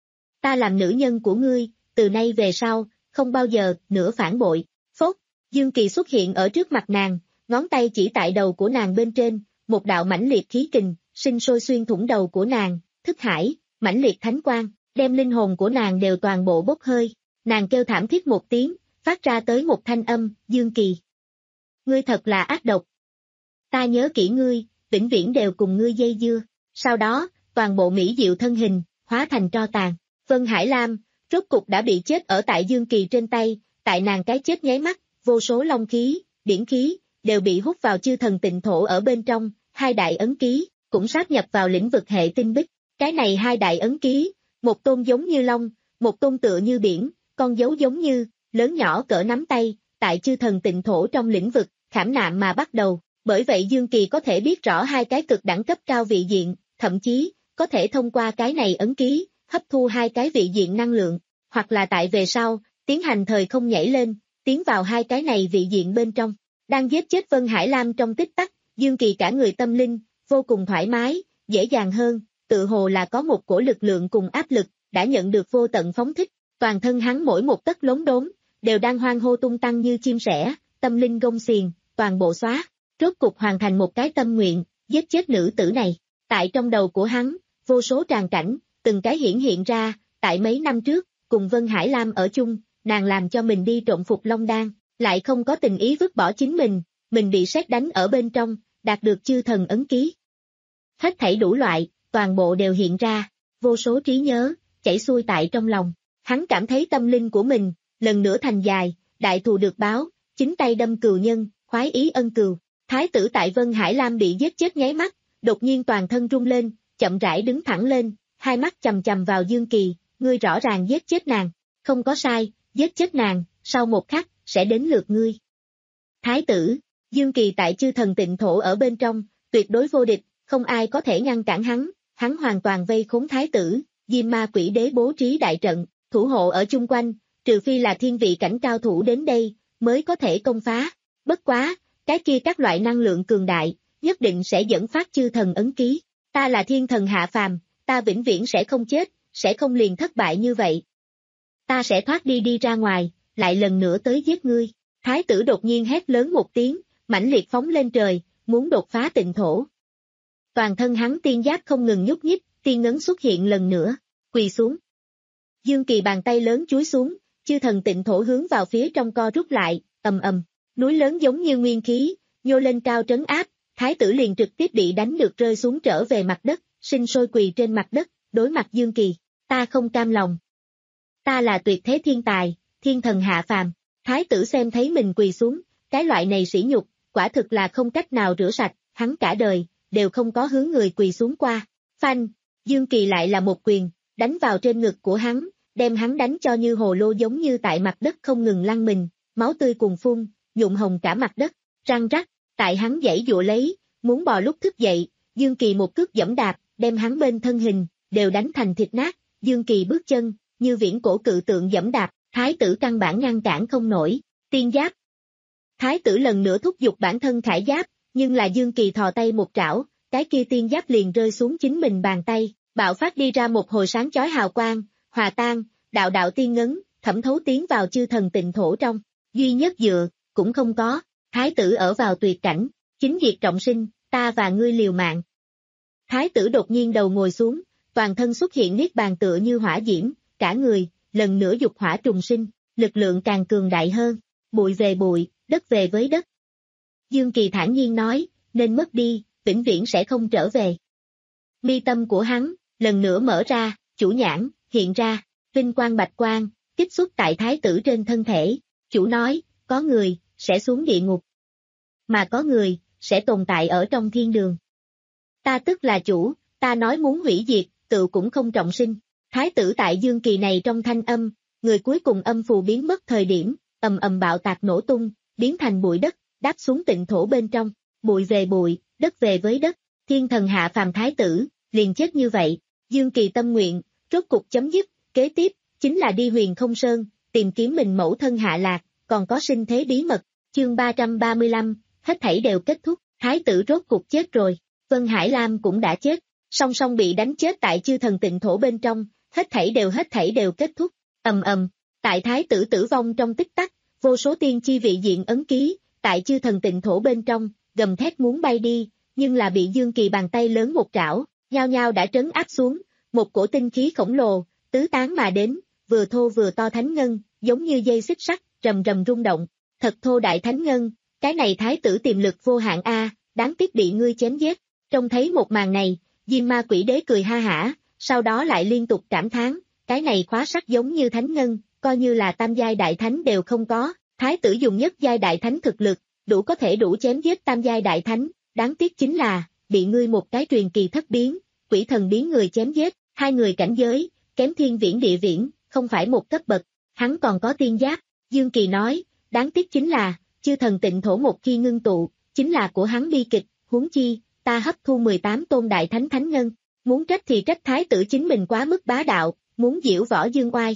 Ta làm nữ nhân của ngươi, từ nay về sau, không bao giờ nữa phản bội, phốt, Dương Kỳ xuất hiện ở trước mặt nàng, ngón tay chỉ tại đầu của nàng bên trên, một đạo mãnh liệt khí kình, sinh sôi xuyên thủng đầu của nàng, thức hải, mãnh liệt thánh quang, đem linh hồn của nàng đều toàn bộ bốc hơi, nàng kêu thảm thiết một tiếng, phát ra tới một thanh âm, Dương Kỳ. Ngươi thật là ác độc. Ta nhớ kỹ ngươi, vĩnh viễn đều cùng ngươi dây dưa, sau đó, toàn bộ mỹ diệu thân hình, hóa thành tro tàn, Vân Hải Lam, rốt cục đã bị chết ở tại Dương Kỳ trên tay, tại nàng cái chết nháy mắt, vô số long khí, điển khí, đều bị hút vào chư thần Tịnh Thổ ở bên trong, hai đại ấn ký, cũng sáp nhập vào lĩnh vực hệ tinh bích, cái này hai đại ấn ký, một tôn giống như long, một tôn tựa như biển, con dấu giống như, lớn nhỏ cỡ nắm tay, tại chư thần Tịnh Thổ trong lĩnh vực, khảm nạm mà bắt đầu, bởi vậy Dương Kỳ có thể biết rõ hai cái cực đẳng cấp cao vị diện, thậm chí, có thể thông qua cái này ấn ký, hấp thu hai cái vị diện năng lượng, hoặc là tại về sau, tiến hành thời không nhảy lên, tiến vào hai cái này vị diện bên trong. Đang giết chết Vân Hải Lam trong tích tắc, Dương Kỳ cả người tâm linh, vô cùng thoải mái, dễ dàng hơn, tự hồ là có một cổ lực lượng cùng áp lực, đã nhận được vô tận phóng thích, toàn thân hắn mỗi một tấc lốm đốm, đều đang hoang hô tung tăng như chim sẻ, tâm linh gông xiềng, toàn bộ xóa, rốt cục hoàn thành một cái tâm nguyện, giết chết nữ tử này, tại trong đầu của hắn, vô số tràng cảnh, từng cái hiển hiện ra, tại mấy năm trước, cùng Vân Hải Lam ở chung, nàng làm cho mình đi trộn phục Long Đan, lại không có tình ý vứt bỏ chính mình, mình bị sét đánh ở bên trong, đạt được chư thần ấn ký. Hết thảy đủ loại, toàn bộ đều hiện ra, vô số trí nhớ, chảy xuôi tại trong lòng. Hắn cảm thấy tâm linh của mình, lần nữa thành dài, đại thù được báo, chính tay đâm cừu nhân, khoái ý ân cừu. Thái tử tại Vân Hải Lam bị giết chết nháy mắt, đột nhiên toàn thân rung lên, chậm rãi đứng thẳng lên, hai mắt chầm chầm vào Dương Kỳ, ngươi rõ ràng giết chết nàng, không có sai, giết chết nàng, sau một khắc, sẽ đến lượt ngươi. Thái tử, Dương Kỳ tại chư thần tịnh thổ ở bên trong, tuyệt đối vô địch, không ai có thể ngăn cản hắn, hắn hoàn toàn vây khốn thái tử, Diêm Ma Quỷ Đế bố trí đại trận, thủ hộ ở chung quanh, trừ phi là thiên vị cảnh cao thủ đến đây, mới có thể công phá. Bất quá, cái kia các loại năng lượng cường đại, nhất định sẽ dẫn phát chư thần ấn ký. Ta là thiên thần hạ phàm, ta vĩnh viễn sẽ không chết, sẽ không liền thất bại như vậy. Ta sẽ thoát đi đi ra ngoài, lại lần nữa tới giết ngươi. Thái tử đột nhiên hét lớn một tiếng, mãnh liệt phóng lên trời, muốn đột phá tịnh thổ. Toàn thân hắn tiên giáp không ngừng nhúc nhích, tiên ngấn xuất hiện lần nữa, quỳ xuống. Dương Kỳ bàn tay lớn chúi xuống, chư thần tịnh thổ hướng vào phía trong co rút lại, ầm ầm, núi lớn giống như nguyên khí, nhô lên cao trấn áp, thái tử liền trực tiếp bị đánh được rơi xuống trở về mặt đất, sinh sôi quỳ trên mặt đất, đối mặt Dương Kỳ, ta không cam lòng. Ta là tuyệt thế thiên tài, thiên thần hạ phàm. Thái tử xem thấy mình quỳ xuống, cái loại này sỉ nhục, quả thực là không cách nào rửa sạch, hắn cả đời, đều không có hướng người quỳ xuống qua. Phanh, Dương Kỳ lại là một quyền, đánh vào trên ngực của hắn, đem hắn đánh cho như hồ lô giống như tại mặt đất không ngừng lăn mình, máu tươi cùng phun, nhuộm hồng cả mặt đất, răng rắc, tại hắn giãy giụa lấy, muốn bò lúc thức dậy, Dương Kỳ một cước giẫm đạp, đem hắn bên thân hình, đều đánh thành thịt nát, Dương Kỳ bước chân, như viễn cổ cự tượng giẫm đạp, thái tử căn bản ngăn cản không nổi, tiên giáp. Thái tử lần nữa thúc giục bản thân khải giáp, nhưng là Dương Kỳ thò tay một trảo, cái kia tiên giáp liền rơi xuống chính mình bàn tay, bạo phát đi ra một hồi sáng chói hào quang, hòa tan, đạo đạo tiên ngấn, thẩm thấu tiến vào chư thần tịnh thổ trong, duy nhất dựa, cũng không có, thái tử ở vào tuyệt cảnh, chính diệt trọng sinh, ta và ngươi liều mạng. Thái tử đột nhiên đầu ngồi xuống, toàn thân xuất hiện niết bàn tựa như hỏa diễm, cả người, lần nữa dục hỏa trùng sinh, lực lượng càng cường đại hơn, bụi về bụi, đất về với đất. Dương Kỳ thản nhiên nói, nên mất đi, vĩnh viễn sẽ không trở về. Mi tâm của hắn, lần nữa mở ra, chủ nhãn, hiện ra, vinh quang bạch quang, kích xuất tại thái tử trên thân thể, chủ nói, có người, sẽ xuống địa ngục. Mà có người, sẽ tồn tại ở trong thiên đường. Ta tức là chủ, ta nói muốn hủy diệt, tự cũng không trọng sinh. Thái tử tại Dương Kỳ này trong thanh âm, người cuối cùng âm phù biến mất thời điểm, ầm ầm bạo tạc nổ tung, biến thành bụi đất, đáp xuống tịnh thổ bên trong, bụi về bụi, đất về với đất, thiên thần hạ phàm thái tử, liền chết như vậy. Dương Kỳ tâm nguyện, rốt cục chấm dứt, kế tiếp, chính là đi Huyền Không Sơn, tìm kiếm mình mẫu thân hạ lạc, còn có sinh thế bí mật. Chương ba trăm ba mươi lăm, hết thảy đều kết thúc, thái tử rốt cục chết rồi, Vân Hải Lam cũng đã chết, song song bị đánh chết tại chư thần tịnh thổ bên trong, hết thảy đều hết thảy đều kết thúc, ầm ầm, tại thái tử tử vong trong tích tắc, vô số tiên chi vị diện ấn ký, tại chư thần tịnh thổ bên trong, gầm thét muốn bay đi, nhưng là bị Dương Kỳ bàn tay lớn một trảo, nhao nhao đã trấn áp xuống, một cổ tinh khí khổng lồ, tứ tán mà đến, vừa thô vừa to thánh ngân, giống như dây xích sắt, rầm rầm rung động, thật thô đại thánh ngân, cái này thái tử tiềm lực vô hạn a, đáng tiếc bị ngươi chém giết. Trông thấy một màn này, Diêm Ma Quỷ Đế cười ha hả, sau đó lại liên tục cảm thán, cái này khóa sắt giống như thánh ngân, coi như là tam giai đại thánh đều không có, thái tử dùng nhất giai đại thánh thực lực, đủ có thể đủ chém giết tam giai đại thánh, đáng tiếc chính là, bị ngươi một cái truyền kỳ thất biến, quỷ thần biến người chém giết, hai người cảnh giới, kém thiên viễn địa viễn, không phải một cấp bậc, hắn còn có tiên giáp, Dương Kỳ nói, đáng tiếc chính là, chư thần tịnh thổ một khi ngưng tụ, chính là của hắn bi kịch, huống chi, ta hấp thu mười tám tôn đại thánh thánh ngân, muốn trách thì trách thái tử chính mình quá mức bá đạo, muốn diễu võ dương oai.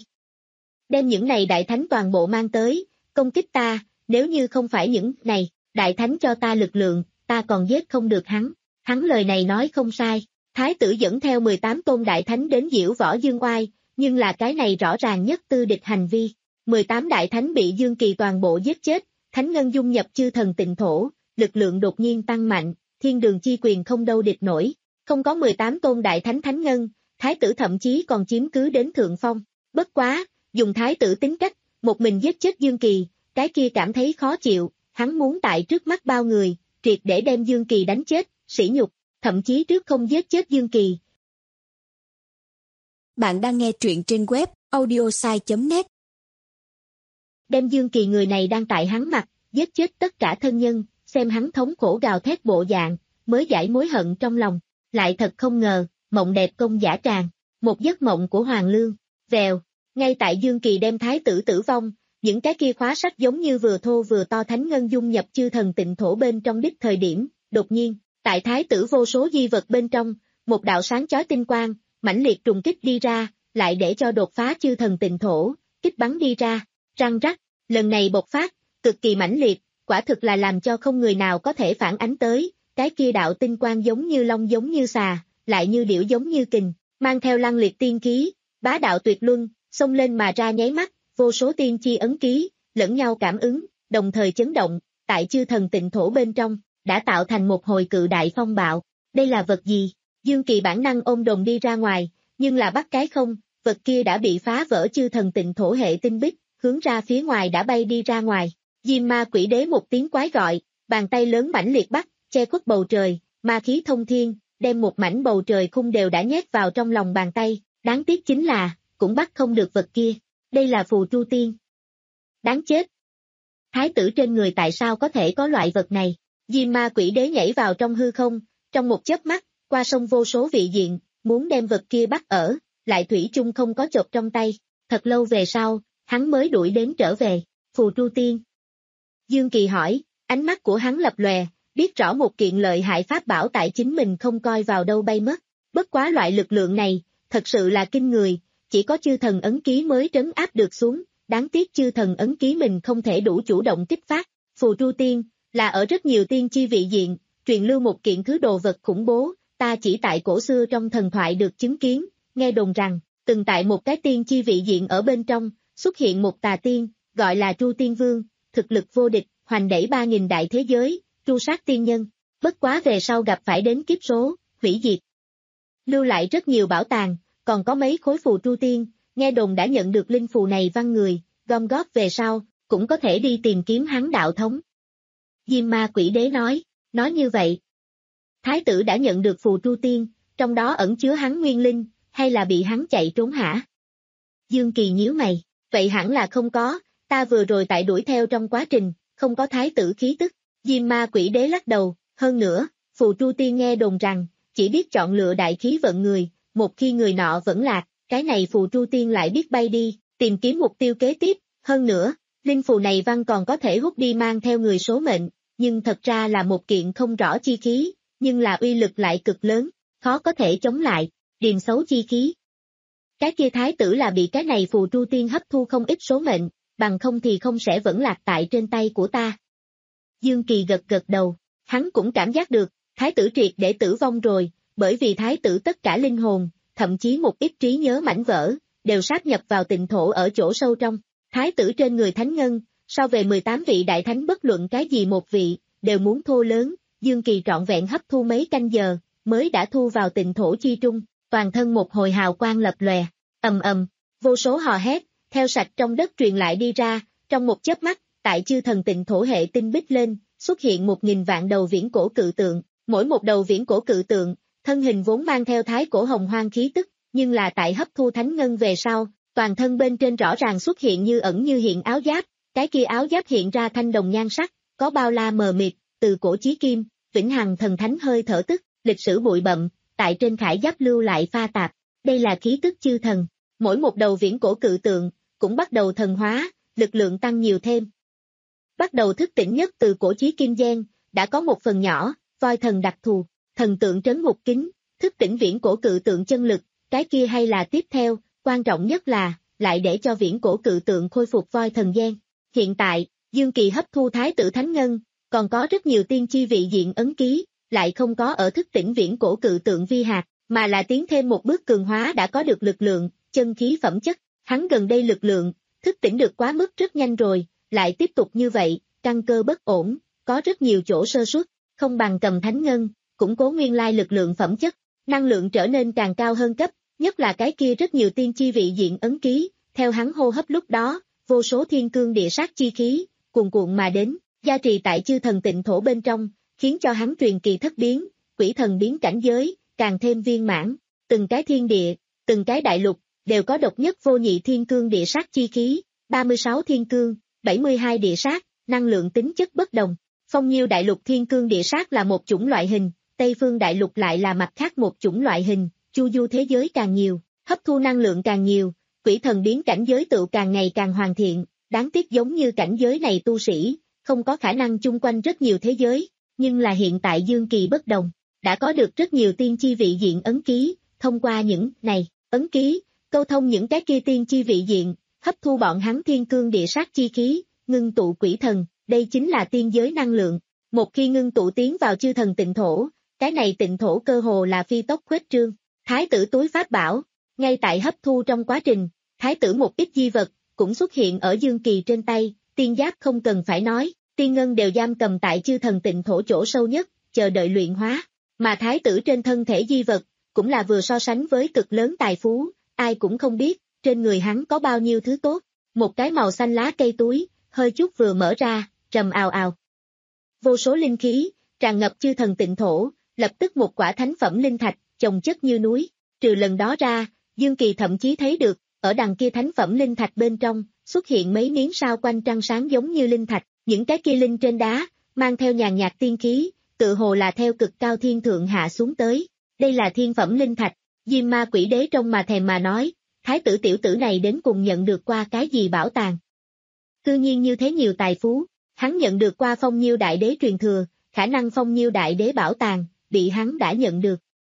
Đem những này đại thánh toàn bộ mang tới, công kích ta, nếu như không phải những này, đại thánh cho ta lực lượng, ta còn giết không được hắn. Hắn lời này nói không sai, thái tử dẫn theo mười tám tôn đại thánh đến diễu võ dương oai, nhưng là cái này rõ ràng nhất tư địch hành vi. mười tám đại thánh bị Dương Kỳ toàn bộ giết chết, thánh ngân dung nhập chư thần tịnh thổ, lực lượng đột nhiên tăng mạnh, thiên đường chi quyền không đâu địch nổi. Không có mười tám tôn đại thánh thánh ngân, thái tử thậm chí còn chiếm cứ đến thượng phong. Bất quá, dùng thái tử tính cách, một mình giết chết Dương Kỳ, cái kia cảm thấy khó chịu, hắn muốn tại trước mắt bao người, triệt để đem Dương Kỳ đánh chết, sỉ nhục, thậm chí trước không giết chết Dương Kỳ. Bạn đang nghe truyện trên web audiosai chấm net. Đem Dương Kỳ người này đang tại hắn mặt, giết chết tất cả thân nhân, xem hắn thống khổ gào thét bộ dạng, mới giải mối hận trong lòng. Lại thật không ngờ, mộng đẹp công giả tràng, một giấc mộng của Hoàng Lương. Vèo, ngay tại Dương Kỳ đem thái tử tử vong, những cái kia khóa sách giống như vừa thô vừa to thánh ngân dung nhập chư thần tịnh thổ bên trong đích thời điểm, đột nhiên, tại thái tử vô số di vật bên trong, một đạo sáng chói tinh quang, mãnh liệt trùng kích đi ra, lại để cho đột phá chư thần tịnh thổ, kích bắn đi ra, răng rắc, lần này bộc phát, cực kỳ mãnh liệt, quả thực là làm cho không người nào có thể phản ánh tới, cái kia đạo tinh quang giống như long giống như xà, lại như điểu giống như kình, mang theo lăng liệt tiên khí, bá đạo tuyệt luân, xông lên mà ra nháy mắt, vô số tiên chi ấn ký, lẫn nhau cảm ứng, đồng thời chấn động, tại chư thần tịnh thổ bên trong, đã tạo thành một hồi cự đại phong bạo. Đây là vật gì? Dương Kỳ bản năng ôm đồn đi ra ngoài, nhưng là bắt cái không, vật kia đã bị phá vỡ chư thần tịnh thổ hệ tinh bích, hướng ra phía ngoài đã bay đi ra ngoài. Diêm ma quỷ đế một tiếng quái gọi, bàn tay lớn mãnh liệt bắt, che khuất bầu trời, ma khí thông thiên, đem một mảnh bầu trời khung đều đã nhét vào trong lòng bàn tay, đáng tiếc chính là, cũng bắt không được vật kia. Đây là phù tru tiên. Đáng chết. Thái tử trên người tại sao có thể có loại vật này? Diêm ma quỷ đế nhảy vào trong hư không, trong một chớp mắt, qua sông vô số vị diện, muốn đem vật kia bắt ở, lại thủy chung không có chộp trong tay. Thật lâu về sau, hắn mới đuổi đến trở về. Phù tru tiên. Dương Kỳ hỏi, ánh mắt của hắn lập lòe, biết rõ một kiện lợi hại pháp bảo tại chính mình không coi vào đâu bay mất. Bất quá loại lực lượng này, thật sự là kinh người, chỉ có chư thần ấn ký mới trấn áp được xuống, đáng tiếc chư thần ấn ký mình không thể đủ chủ động kích phát. Phù tru tiên, là ở rất nhiều tiên chi vị diện, truyền lưu một kiện thứ đồ vật khủng bố, ta chỉ tại cổ xưa trong thần thoại được chứng kiến, nghe đồn rằng, từng tại một cái tiên chi vị diện ở bên trong, xuất hiện một tà tiên, gọi là Tru Tiên Vương, thực lực vô địch, hoành đẩy ba nghìn đại thế giới, tru sát tiên nhân, bất quá về sau gặp phải đến kiếp số, hủy diệt. Lưu lại rất nhiều bảo tàng, còn có mấy khối phù tru tiên, nghe đồn đã nhận được linh phù này văn người, gom góp về sau, cũng có thể đi tìm kiếm hắn đạo thống. Diêm ma quỷ đế nói, nói như vậy. Thái tử đã nhận được phù tru tiên, trong đó ẩn chứa hắn nguyên linh, hay là bị hắn chạy trốn hả? Dương Kỳ nhíu mày, vậy hẳn là không có, ta vừa rồi tại đuổi theo trong quá trình, không có thái tử khí tức. Diêm ma quỷ đế lắc đầu, hơn nữa, phù tru tiên nghe đồn rằng, chỉ biết chọn lựa đại khí vận người, một khi người nọ vẫn lạc, cái này phù tru tiên lại biết bay đi, tìm kiếm mục tiêu kế tiếp, hơn nữa, linh phù này văn còn có thể hút đi mang theo người số mệnh, nhưng thật ra là một kiện không rõ chi khí, nhưng là uy lực lại cực lớn, khó có thể chống lại, điềm xấu chi khí. Cái kia thái tử là bị cái này phù tru tiên hấp thu không ít số mệnh, bằng không thì không sẽ vẫn lạc tại trên tay của ta. Dương Kỳ gật gật đầu, hắn cũng cảm giác được, thái tử triệt để tử vong rồi, bởi vì thái tử tất cả linh hồn, thậm chí một ít trí nhớ mảnh vỡ, đều sát nhập vào tịnh thổ ở chỗ sâu trong. Thái tử trên người thánh ngân, so về mười tám vị đại thánh bất luận cái gì một vị, đều muốn thô lớn, Dương Kỳ trọn vẹn hấp thu mấy canh giờ, mới đã thu vào tịnh thổ chi trung, toàn thân một hồi hào quang lập lòe, ầm ầm, vô số hò hét, theo sạch trong đất truyền lại đi ra, trong một chớp mắt, tại chư thần tịnh thổ hệ tinh bích lên, xuất hiện một nghìn vạn đầu viễn cổ cự tượng, mỗi một đầu viễn cổ cự tượng, thân hình vốn mang theo thái cổ hồng hoang khí tức, nhưng là tại hấp thu thánh ngân về sau, toàn thân bên trên rõ ràng xuất hiện như ẩn như hiện áo giáp, cái kia áo giáp hiện ra thanh đồng nhan sắc, có bao la mờ mịt, từ cổ chí kim, vĩnh hằng thần thánh hơi thở tức, lịch sử bụi bặm, tại trên khải giáp lưu lại pha tạp, đây là khí tức chư thần, mỗi một đầu viễn cổ cự tượng, cũng bắt đầu thần hóa, lực lượng tăng nhiều thêm. Bắt đầu thức tỉnh nhất từ cổ chí kim gen, đã có một phần nhỏ, voi thần đặc thù, thần tượng trấn ngục kính, thức tỉnh viễn cổ cự tượng chân lực, cái kia hay là tiếp theo, quan trọng nhất là, lại để cho viễn cổ cự tượng khôi phục voi thần gen. Hiện tại, Dương Kỳ hấp thu thái tử thánh ngân, còn có rất nhiều tiên chi vị diện ấn ký, lại không có ở thức tỉnh viễn cổ cự tượng vi hạt, mà là tiến thêm một bước cường hóa đã có được lực lượng, chân khí phẩm chất, hắn gần đây lực lượng, thức tỉnh được quá mức rất nhanh rồi, lại tiếp tục như vậy, căn cơ bất ổn, có rất nhiều chỗ sơ suất, không bằng cầm thánh ngân, củng cố nguyên lai lực lượng phẩm chất. năng lượng trở nên càng cao hơn cấp, nhất là cái kia rất nhiều tiên chi vị diện ấn ký, theo hắn hô hấp lúc đó, vô số thiên cương địa sát chi khí, cuồn cuộn mà đến, gia trì tại chư thần tịnh thổ bên trong, khiến cho hắn truyền kỳ thất biến, quỷ thần biến cảnh giới, càng thêm viên mãn, từng cái thiên địa, từng cái đại lục, đều có độc nhất vô nhị thiên cương địa sát chi khí, ba mươi sáu thiên cương, bảy mươi hai địa sát, năng lượng tính chất bất đồng. Phong Nhiêu đại lục thiên cương địa sát là một chủng loại hình, Tây phương đại lục lại là mặt khác một chủng loại hình, chu du thế giới càng nhiều, hấp thu năng lượng càng nhiều, quỷ thần biến cảnh giới tựu càng ngày càng hoàn thiện, đáng tiếc giống như cảnh giới này tu sĩ, không có khả năng chung quanh rất nhiều thế giới, nhưng là hiện tại Dương Kỳ bất đồng, đã có được rất nhiều tiên chi vị diện ấn ký, thông qua những này, ấn ký, câu thông những cái kia tiên chi vị diện, hấp thu bọn hắn thiên cương địa sát chi khí, ngưng tụ quỷ thần, đây chính là tiên giới năng lượng. Một khi ngưng tụ tiến vào chư thần tịnh thổ, cái này tịnh thổ cơ hồ là phi tốc khuếch trương. Thái tử túi pháp bảo, ngay tại hấp thu trong quá trình, thái tử một ít di vật, cũng xuất hiện ở Dương Kỳ trên tay, tiên giáp không cần phải nói, tiên ngân đều giam cầm tại chư thần tịnh thổ chỗ sâu nhất, chờ đợi luyện hóa. Mà thái tử trên thân thể di vật, cũng là vừa so sánh với cực lớn tài phú, ai cũng không biết, trên người hắn có bao nhiêu thứ tốt. Một cái màu xanh lá cây túi, hơi chút vừa mở ra, trầm ào ào. Vô số linh khí, tràn ngập chư thần tịnh thổ, lập tức một quả thánh phẩm linh thạch, chồng chất như núi. Trừ lần đó ra, Dương Kỳ thậm chí thấy được, ở đằng kia thánh phẩm linh thạch bên trong, xuất hiện mấy miếng sao quanh trăng sáng giống như linh thạch, những cái kia linh trên đá, mang theo nhàn nhạt tiên khí, tự hồ là theo cực cao thiên thượng hạ xuống tới. Đây là thiên phẩm linh thạch, Diêm Ma Quỷ Đế trong mà thèm mà nói, thái tử tiểu tử này đến cùng nhận được qua cái gì bảo tàng. Cư nhiên như thế nhiều tài phú, hắn nhận được qua Phong Nhiêu đại đế truyền thừa, khả năng Phong Nhiêu đại đế bảo tàng, bị hắn đã nhận được.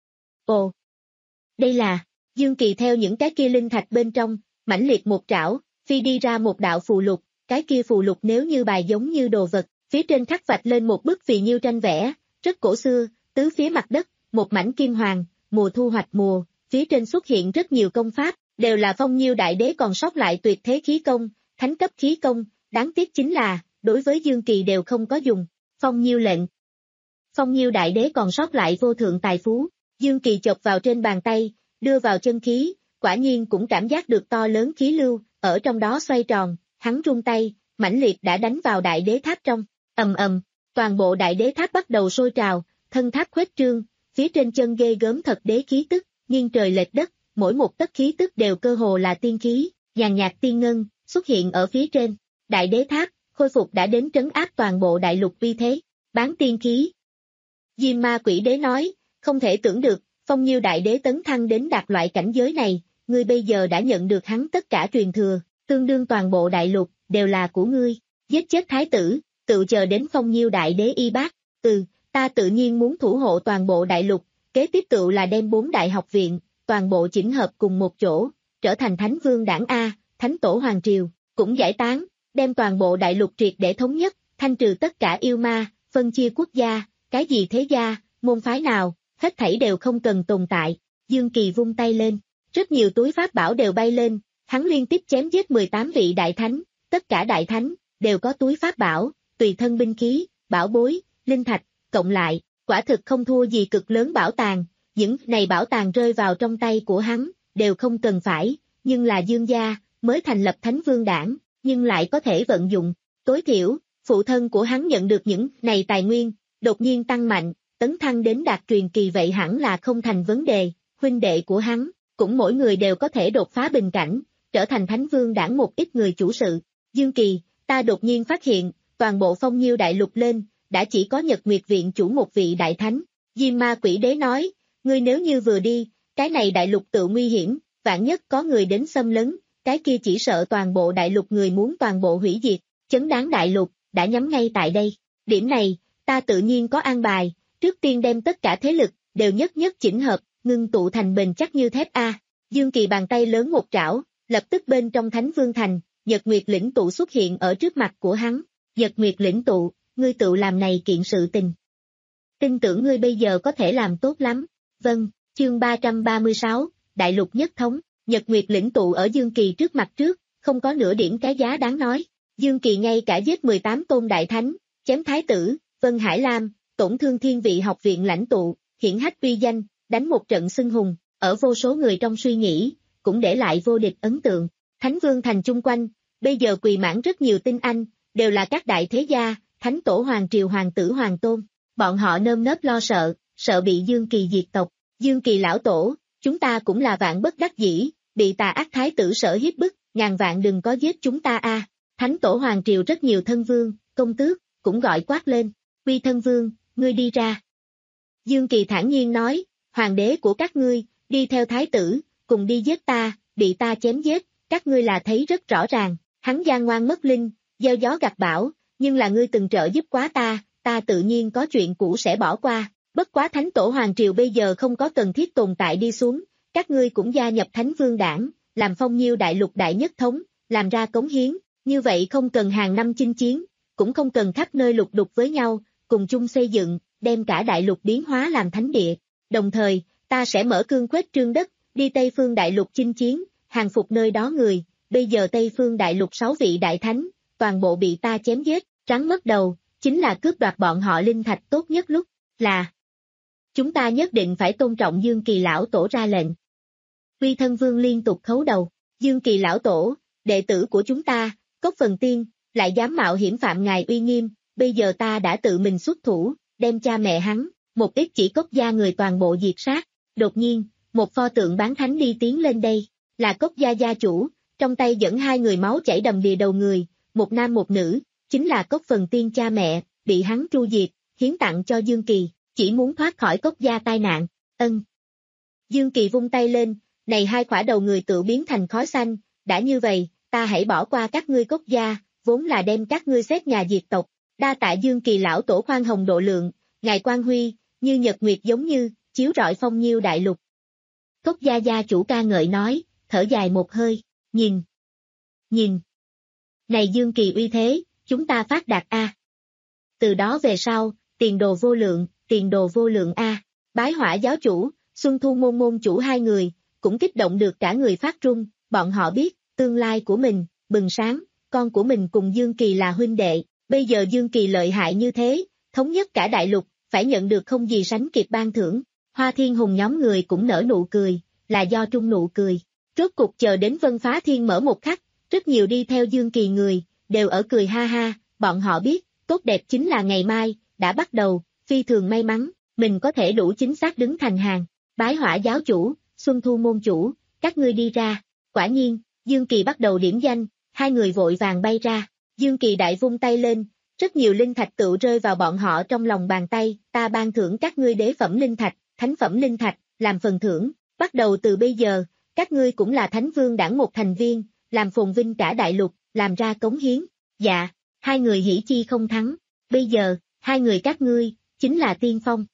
Ồ, đây là, Dương Kỳ theo những cái kia linh thạch bên trong, mãnh liệt một trảo, phi đi ra một đạo phù lục, cái kia phù lục nếu như bài giống như đồ vật, phía trên khắc vạch lên một bức phì nhiêu tranh vẽ, rất cổ xưa, tứ phía mặt đất, một mảnh kim hoàng, mùa thu hoạch mùa, phía trên xuất hiện rất nhiều công pháp, đều là Phong Nhiêu đại đế còn sót lại tuyệt thế khí công, thánh cấp khí công, đáng tiếc chính là, đối với Dương Kỳ đều không có dùng, Phong Nhiêu lệnh. Phong Nhiêu đại đế còn sót lại vô thượng tài phú, Dương Kỳ chộp vào trên bàn tay, đưa vào chân khí, quả nhiên cũng cảm giác được to lớn khí lưu, ở trong đó xoay tròn, hắn rung tay, mãnh liệt đã đánh vào đại đế tháp trong, ầm ầm, toàn bộ đại đế tháp bắt đầu sôi trào, thân tháp khuếch trương, phía trên chân ghê gớm thật đế khí tức, nghiêng trời lệch đất, mỗi một tấc khí tức đều cơ hồ là tiên khí, nhàn nhạt tiên ngân, xuất hiện ở phía trên, đại đế tháp, khôi phục đã đến trấn áp toàn bộ đại lục uy thế, bán tiên khí. Diêm Ma Quỷ Đế nói, không thể tưởng được, Phong Nhiêu đại đế tấn thăng đến đạt loại cảnh giới này, ngươi bây giờ đã nhận được hắn tất cả truyền thừa, tương đương toàn bộ đại lục, đều là của ngươi, giết chết thái tử, tự chờ đến Phong Nhiêu đại đế y bác, ừ, ta tự nhiên muốn thủ hộ toàn bộ đại lục, kế tiếp tự là đem bốn đại học viện, toàn bộ chỉnh hợp cùng một chỗ, trở thành thánh vương đảng A, thánh tổ hoàng triều, cũng giải tán, đem toàn bộ đại lục triệt để thống nhất, thanh trừ tất cả yêu ma, phân chia quốc gia, cái gì thế gia, môn phái nào, hết thảy đều không cần tồn tại. Dương Kỳ vung tay lên, rất nhiều túi pháp bảo đều bay lên, hắn liên tiếp chém giết mười tám vị đại thánh, tất cả đại thánh, đều có túi pháp bảo, tùy thân binh khí, bảo bối, linh thạch, cộng lại, quả thực không thua gì cực lớn bảo tàng, những này bảo tàng rơi vào trong tay của hắn, đều không cần phải, nhưng là Dương gia, mới thành lập thánh vương đảng, nhưng lại có thể vận dụng, tối thiểu, phụ thân của hắn nhận được những này tài nguyên, đột nhiên tăng mạnh, tấn thăng đến đạt truyền kỳ vậy hẳn là không thành vấn đề, huynh đệ của hắn, cũng mỗi người đều có thể đột phá bình cảnh, trở thành thánh vương đảng một ít người chủ sự. Dương Kỳ, ta đột nhiên phát hiện, toàn bộ Phong Nhiêu đại lục lên, đã chỉ có Nhật Nguyệt viện chủ một vị đại thánh. Diêm Ma Quỷ Đế nói, ngươi nếu như vừa đi, cái này đại lục tự nguy hiểm, vạn nhất có người đến xâm lấn, cái kia chỉ sợ toàn bộ đại lục người muốn toàn bộ hủy diệt, chấn đáng đại lục, đã nhắm ngay tại đây. Điểm này, ta tự nhiên có an bài, trước tiên đem tất cả thế lực, đều nhất nhất chỉnh hợp, ngưng tụ thành bền chắc như thép A. Dương Kỳ bàn tay lớn một trảo, lập tức bên trong Thánh Vương Thành, Nhật Nguyệt lĩnh tụ xuất hiện ở trước mặt của hắn. Nhật Nguyệt lĩnh tụ, ngươi tự làm này kiện sự tình. Tin tưởng ngươi bây giờ có thể làm tốt lắm. Vâng, chương ba trăm ba mươi sáu, Đại lục nhất thống, Nhật Nguyệt lĩnh tụ ở Dương Kỳ trước mặt trước, không có nửa điểm cái giá đáng nói. Dương Kỳ ngay cả giết mười tám tôn đại thánh, chém thái tử, Vân Hải Lam, tổn thương thiên vị học viện lãnh tụ, hiển hách uy danh, đánh một trận xưng hùng, ở vô số người trong suy nghĩ, cũng để lại vô địch ấn tượng. Thánh Vương Thành chung quanh, bây giờ quỳ mãn rất nhiều tinh anh, đều là các đại thế gia, thánh tổ hoàng triều hoàng tử hoàng tôn. Bọn họ nơm nớp lo sợ, sợ bị Dương Kỳ diệt tộc. Dương Kỳ lão tổ, chúng ta cũng là vạn bất đắc dĩ, bị tà ác thái tử sở hiếp bức, ngàn vạn đừng có giết chúng ta a. Thánh tổ hoàng triều rất nhiều thân vương, công tước, cũng gọi quát lên, Quy thân vương, ngươi đi ra. Dương Kỳ thản nhiên nói, hoàng đế của các ngươi, đi theo thái tử, cùng đi giết ta, bị ta chém giết, các ngươi là thấy rất rõ ràng, hắn gian ngoan mất linh, gieo gió gặt bão, nhưng là ngươi từng trợ giúp quá ta, ta tự nhiên có chuyện cũ sẽ bỏ qua, bất quá thánh tổ hoàng triều bây giờ không có cần thiết tồn tại đi xuống, các ngươi cũng gia nhập thánh vương đảng, làm phong nhiêu đại lục đại nhất thống, làm ra cống hiến, như vậy không cần hàng năm chinh chiến, cũng không cần khắp nơi lục đục với nhau, cùng chung xây dựng, đem cả đại lục biến hóa làm thánh địa, đồng thời, ta sẽ mở cương khuếch trương đất, đi Tây phương đại lục chinh chiến, hàng phục nơi đó người, bây giờ Tây phương đại lục sáu vị đại thánh, toàn bộ bị ta chém giết, trắng mất đầu, chính là cướp đoạt bọn họ linh thạch tốt nhất lúc, là chúng ta nhất định phải tôn trọng Dương Kỳ lão tổ ra lệnh. Quy thân vương liên tục khấu đầu, Dương Kỳ lão tổ, đệ tử của chúng ta, Cốc Phần Tiên, lại dám mạo hiểm phạm ngài uy nghiêm, bây giờ ta đã tự mình xuất thủ, đem cha mẹ hắn, một ít chỉ Cốc gia người toàn bộ diệt sát, đột nhiên, một pho tượng bán thánh đi tiến lên đây, là Cốc gia gia chủ, trong tay dẫn hai người máu chảy đầm đìa đầu người, một nam một nữ, chính là Cốc Phần Tiên cha mẹ, bị hắn tru diệt, hiến tặng cho Dương Kỳ, chỉ muốn thoát khỏi Cốc gia tai nạn, ân. Dương Kỳ vung tay lên, này hai khỏa đầu người tự biến thành khói xanh, đã như vậy, ta hãy bỏ qua các ngươi Cốc gia, vốn là đem các ngươi xét nhà diệt tộc, đa tạ Dương Kỳ lão tổ khoan hồng độ lượng, ngài quang huy, như nhật nguyệt giống như, chiếu rọi phong nhiêu đại lục. Cốc gia gia chủ ca ngợi nói, thở dài một hơi, nhìn, nhìn. Này Dương Kỳ uy thế, chúng ta phát đạt a. Từ đó về sau, tiền đồ vô lượng, tiền đồ vô lượng a. Bái Hỏa giáo chủ, Xuân Thu môn môn chủ hai người, cũng kích động được cả người phát run, bọn họ biết, tương lai của mình, bừng sáng, con của mình cùng Dương Kỳ là huynh đệ, bây giờ Dương Kỳ lợi hại như thế, thống nhất cả đại lục, phải nhận được không gì sánh kịp ban thưởng. Hoa Thiên Hùng nhóm người cũng nở nụ cười, là do trung nụ cười. Rốt cục chờ đến Vân Phá Thiên mở một khắc, rất nhiều đi theo Dương Kỳ người, đều ở cười ha ha, bọn họ biết, tốt đẹp chính là ngày mai, đã bắt đầu, phi thường may mắn, mình có thể đủ chính xác đứng thành hàng. Bái Hỏa giáo chủ, Xuân Thu môn chủ, các ngươi đi ra. Quả nhiên, Dương Kỳ bắt đầu điểm danh, hai người vội vàng bay ra. Dương Kỳ đại vung tay lên, rất nhiều linh thạch tự rơi vào bọn họ trong lòng bàn tay, ta ban thưởng các ngươi đế phẩm linh thạch, thánh phẩm linh thạch, làm phần thưởng, bắt đầu từ bây giờ, các ngươi cũng là thánh vương đảng một thành viên, làm phồn vinh cả đại lục, làm ra cống hiến. Dạ, hai người hỉ chi không thắng, bây giờ, hai người các ngươi, chính là tiên phong.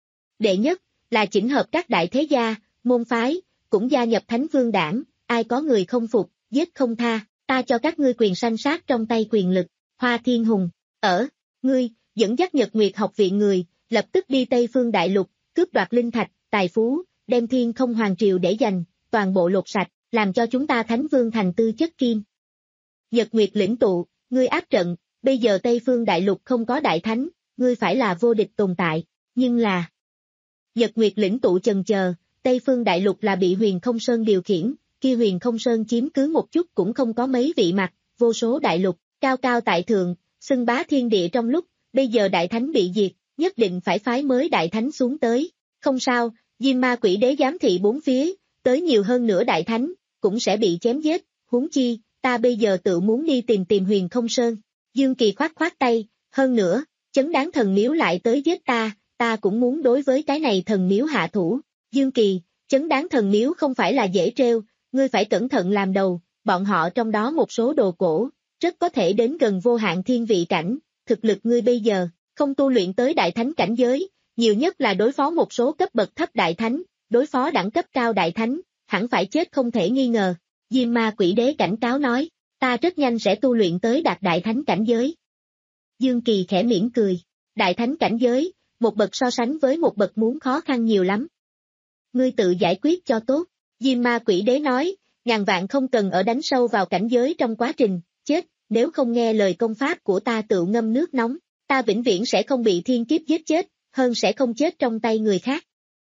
Đệ nhất, là chỉnh hợp các đại thế gia, môn phái, cũng gia nhập thánh vương đảng, ai có người không phục, giết không tha, ta cho các ngươi quyền sanh sát trong tay quyền lực. Hoa Thiên Hùng, ở, ngươi, dẫn dắt Nhật Nguyệt học viện người, lập tức đi Tây phương đại lục, cướp đoạt linh thạch, tài phú, đem thiên không hoàng triều để dành, toàn bộ lột sạch, làm cho chúng ta thánh vương thành tư chất kim. Nhật Nguyệt lĩnh tụ, ngươi áp trận, bây giờ Tây phương đại lục không có đại thánh, ngươi phải là vô địch tồn tại, nhưng là... Nhật Nguyệt lĩnh tụ chần chờ, Tây phương đại lục là bị Huyền Không Sơn điều khiển, kia Huyền Không Sơn chiếm cứ một chút cũng không có mấy vị mặt, vô số đại lục, cao cao tại thượng, xưng bá thiên địa trong lúc, bây giờ đại thánh bị diệt, nhất định phải phái mới đại thánh xuống tới. Không sao, Diêm Ma Quỷ Đế giám thị bốn phía, tới nhiều hơn nữa đại thánh, cũng sẽ bị chém giết, huống chi, ta bây giờ tự muốn đi tìm tìm Huyền Không Sơn. Dương Kỳ khoát khoát tay, hơn nữa, chấn đáng thần miếu lại tới giết ta, ta cũng muốn đối với cái này thần miếu hạ thủ. Dương Kỳ, chấn đáng thần miếu không phải là dễ trêu, ngươi phải cẩn thận làm đầu, bọn họ trong đó một số đồ cổ, rất có thể đến gần vô hạn thiên vị cảnh, thực lực ngươi bây giờ, không tu luyện tới đại thánh cảnh giới, nhiều nhất là đối phó một số cấp bậc thấp đại thánh, đối phó đẳng cấp cao đại thánh, hẳn phải chết không thể nghi ngờ. Diêm Ma Quỷ Đế cảnh cáo nói, ta rất nhanh sẽ tu luyện tới đạt đại thánh cảnh giới. Dương Kỳ khẽ mỉm cười, đại thánh cảnh giới, một bậc so sánh với một bậc muốn khó khăn nhiều lắm. Ngươi tự giải quyết cho tốt, Diêm Ma Quỷ Đế nói, ngàn vạn không cần ở đánh sâu vào cảnh giới trong quá trình, chết, nếu không nghe lời công pháp của ta tự ngâm nước nóng, ta vĩnh viễn sẽ không bị thiên kiếp giết chết, hơn sẽ không chết trong tay người khác.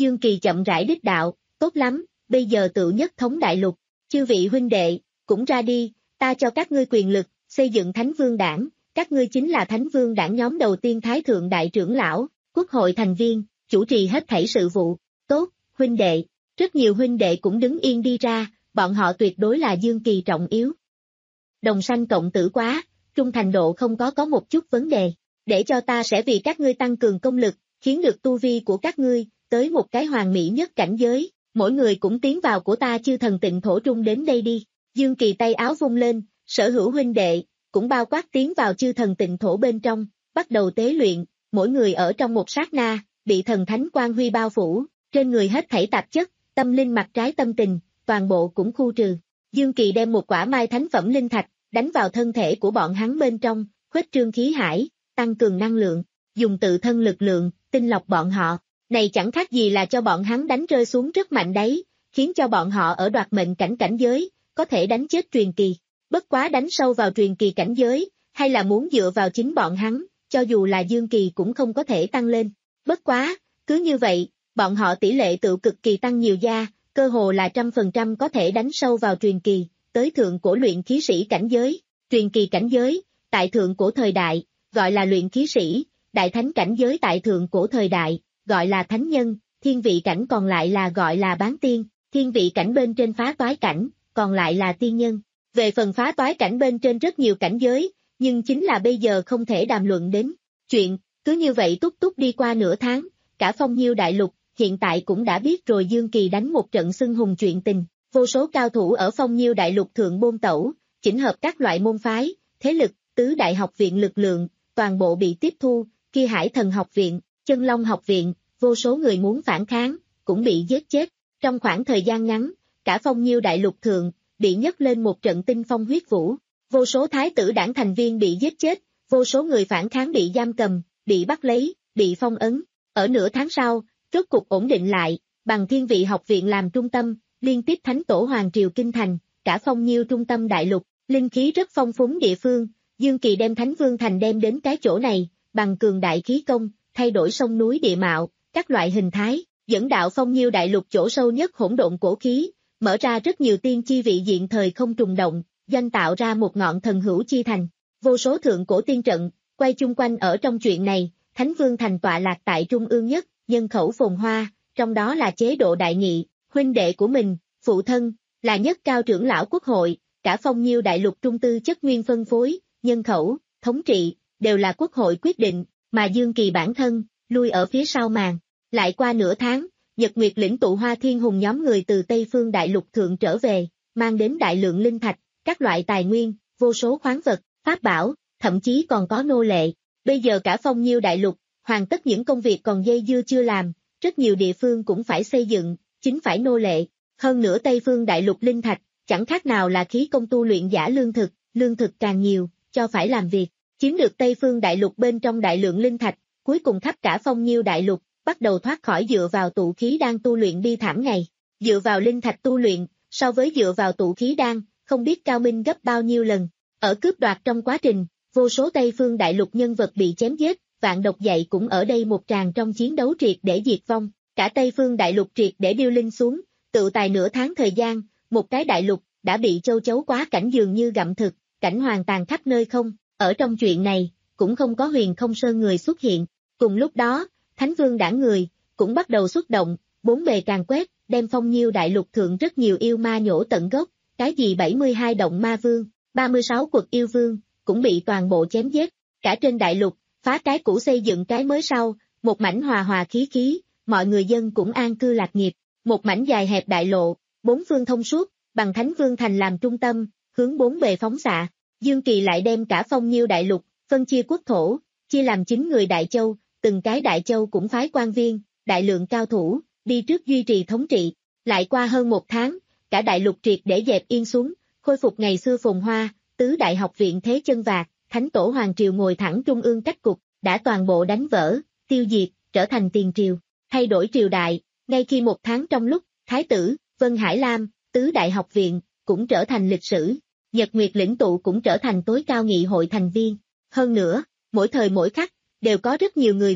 Dương Kỳ chậm rãi đích đạo, tốt lắm, bây giờ tự nhất thống đại lục, chư vị huynh đệ, cũng ra đi, ta cho các ngươi quyền lực, xây dựng Thánh Vương Đảng, các ngươi chính là Thánh Vương Đảng nhóm đầu tiên Thái Thượng Đại trưởng lão, quốc hội thành viên, chủ trì hết thảy sự vụ, tốt, huynh đệ, rất nhiều huynh đệ cũng đứng yên đi ra, bọn họ tuyệt đối là Dương Kỳ trọng yếu. Đồng sanh cộng tử quá, trung thành độ không có có một chút vấn đề, để cho ta sẽ vì các ngươi tăng cường công lực, khiến được tu vi của các ngươi, tới một cái hoàn mỹ nhất cảnh giới, mỗi người cũng tiến vào của ta chư thần tịnh thổ trung đến đây đi. Dương Kỳ tay áo vung lên, sở hữu huynh đệ, cũng bao quát tiến vào chư thần tịnh thổ bên trong, bắt đầu tế luyện, mỗi người ở trong một sát na, bị thần thánh quang huy bao phủ, trên người hết thảy tạp chất, tâm linh mặt trái tâm tình, toàn bộ cũng khu trừ. Dương Kỳ đem một quả mai thánh phẩm linh thạch, đánh vào thân thể của bọn hắn bên trong, khuếch trương khí hải, tăng cường năng lượng, dùng tự thân lực lượng, tinh lọc bọn họ. Này chẳng khác gì là cho bọn hắn đánh rơi xuống rất mạnh đấy, khiến cho bọn họ ở đoạt mệnh cảnh cảnh giới, có thể đánh chết truyền kỳ. Bất quá đánh sâu vào truyền kỳ cảnh giới, hay là muốn dựa vào chính bọn hắn, cho dù là Dương Kỳ cũng không có thể tăng lên. Bất quá, cứ như vậy, bọn họ tỷ lệ tự cực kỳ tăng nhiều gia, cơ hồ là trăm phần trăm có thể đánh sâu vào truyền kỳ, tới thượng cổ luyện khí sĩ cảnh giới. Truyền kỳ cảnh giới, tại thượng cổ thời đại, gọi là luyện khí sĩ, đại thánh cảnh giới tại thượng cổ thời đại, gọi là thánh nhân, thiên vị cảnh còn lại là gọi là bán tiên, thiên vị cảnh bên trên phá toái cảnh, còn lại là tiên nhân. Về phần phá toái cảnh bên trên rất nhiều cảnh giới, nhưng chính là bây giờ không thể đàm luận đến. Chuyện, cứ như vậy túc túc đi qua nửa tháng, cả Phong Nhiêu đại lục, hiện tại cũng đã biết rồi Dương Kỳ đánh một trận xưng hùng chuyện tình, vô số cao thủ ở Phong Nhiêu đại lục thượng bôn tẩu, chỉnh hợp các loại môn phái, thế lực, tứ đại học viện lực lượng, toàn bộ bị tiếp thu, kia Hải Thần học viện, Chân Long học viện, vô số người muốn phản kháng, cũng bị giết chết. Trong khoảng thời gian ngắn, cả Phong Nhiêu đại lục thượng, bị nhấc lên một trận tinh phong huyết vũ, vô số thái tử đảng thành viên bị giết chết, vô số người phản kháng bị giam cầm, bị bắt lấy, bị phong ấn. Ở nửa tháng sau, rốt cục ổn định lại, bằng Thiên Vị học viện làm trung tâm, liên tiếp thánh tổ hoàng triều kinh thành, cả Phong Nhiêu trung tâm đại lục, linh khí rất phong phú địa phương, Dương Kỳ đem Thánh Vương Thành đem đến cái chỗ này, bằng cường đại khí công, thay đổi sông núi địa mạo, các loại hình thái, dẫn đạo Phong Nhiêu đại lục chỗ sâu nhất hỗn độn cổ khí, mở ra rất nhiều tiên chi vị diện thời không trùng động, doanh tạo ra một ngọn thần hữu chi thành, vô số thượng cổ tiên trận, quay chung quanh ở trong chuyện này, Thánh Vương Thành tọa lạc tại trung ương nhất, nhân khẩu phồn hoa, trong đó là chế độ đại nghị, huynh đệ của mình, phụ thân, là nhất cao trưởng lão quốc hội, cả Phong Nhiêu đại lục trung tư chất nguyên phân phối, nhân khẩu, thống trị, đều là quốc hội quyết định, mà Dương Kỳ bản thân, lui ở phía sau màn. Lại qua nửa tháng, Nhật Nguyệt lĩnh tụ Hoa Thiên Hùng nhóm người từ Tây Phương đại lục thượng trở về, mang đến đại lượng linh thạch, các loại tài nguyên, vô số khoáng vật, pháp bảo, thậm chí còn có nô lệ. Bây giờ cả Phong Nhiêu đại lục, hoàn tất những công việc còn dây dưa chưa làm, rất nhiều địa phương cũng phải xây dựng, chính phải nô lệ. Hơn nữa Tây Phương đại lục linh thạch, chẳng khác nào là khí công tu luyện giả lương thực, lương thực càng nhiều, cho phải làm việc. Chiếm được Tây Phương đại lục bên trong đại lượng linh thạch, cuối cùng khắp cả Phong Nhiêu đại lục, bắt đầu thoát khỏi dựa vào tụ khí đan tu luyện đi thảm ngày. Dựa vào linh thạch tu luyện, so với dựa vào tụ khí đan, không biết cao minh gấp bao nhiêu lần. Ở cướp đoạt trong quá trình, vô số Tây Phương đại lục nhân vật bị chém giết, Vạn Độc Dạy cũng ở đây một tràng trong chiến đấu triệt để diệt vong. Cả Tây Phương đại lục triệt để điêu linh xuống, tự tài nửa tháng thời gian, một cái đại lục đã bị châu chấu quá cảnh dường như gặm thực, cảnh hoàn tàn khắp nơi không. Ở trong chuyện này, cũng không có Huyền Không Sơn người xuất hiện. Cùng lúc đó, Thánh Vương đảng người, cũng bắt đầu xuất động, bốn bề càng quét, đem Phong Nhiêu đại lục thượng rất nhiều yêu ma nhổ tận gốc, cái gì bảy mươi hai động ma vương, ba mươi sáu quật yêu vương, cũng bị toàn bộ chém giết. Cả trên đại lục, phá cái cũ xây dựng cái mới sau, một mảnh hòa hòa khí khí, mọi người dân cũng an cư lạc nghiệp, một mảnh dài hẹp đại lộ, bốn phương thông suốt, bằng Thánh Vương Thành làm trung tâm, hướng bốn bề phóng xạ. Dương Kỳ lại đem cả Phong Nhiêu đại lục, phân chia quốc thổ, chia làm chín người đại châu, từng cái đại châu cũng phái quan viên, đại lượng cao thủ, đi trước duy trì thống trị. Lại qua hơn một tháng, cả đại lục triệt để dẹp yên xuống, khôi phục ngày xưa phồn hoa, tứ đại học viện thế chân vạc, Thánh Tổ Hoàng Triều ngồi thẳng trung ương cách cục, đã toàn bộ đánh vỡ, tiêu diệt, trở thành tiền triều, thay đổi triều đại. Ngay khi một tháng trong lúc, Thái tử, Vân Hải Lam, tứ đại học viện, cũng trở thành lịch sử. Nhật Nguyệt lĩnh tụ cũng trở thành tối cao nghị hội thành viên. Hơn nữa, mỗi thời mỗi khắc, đều có rất nhiều người vật,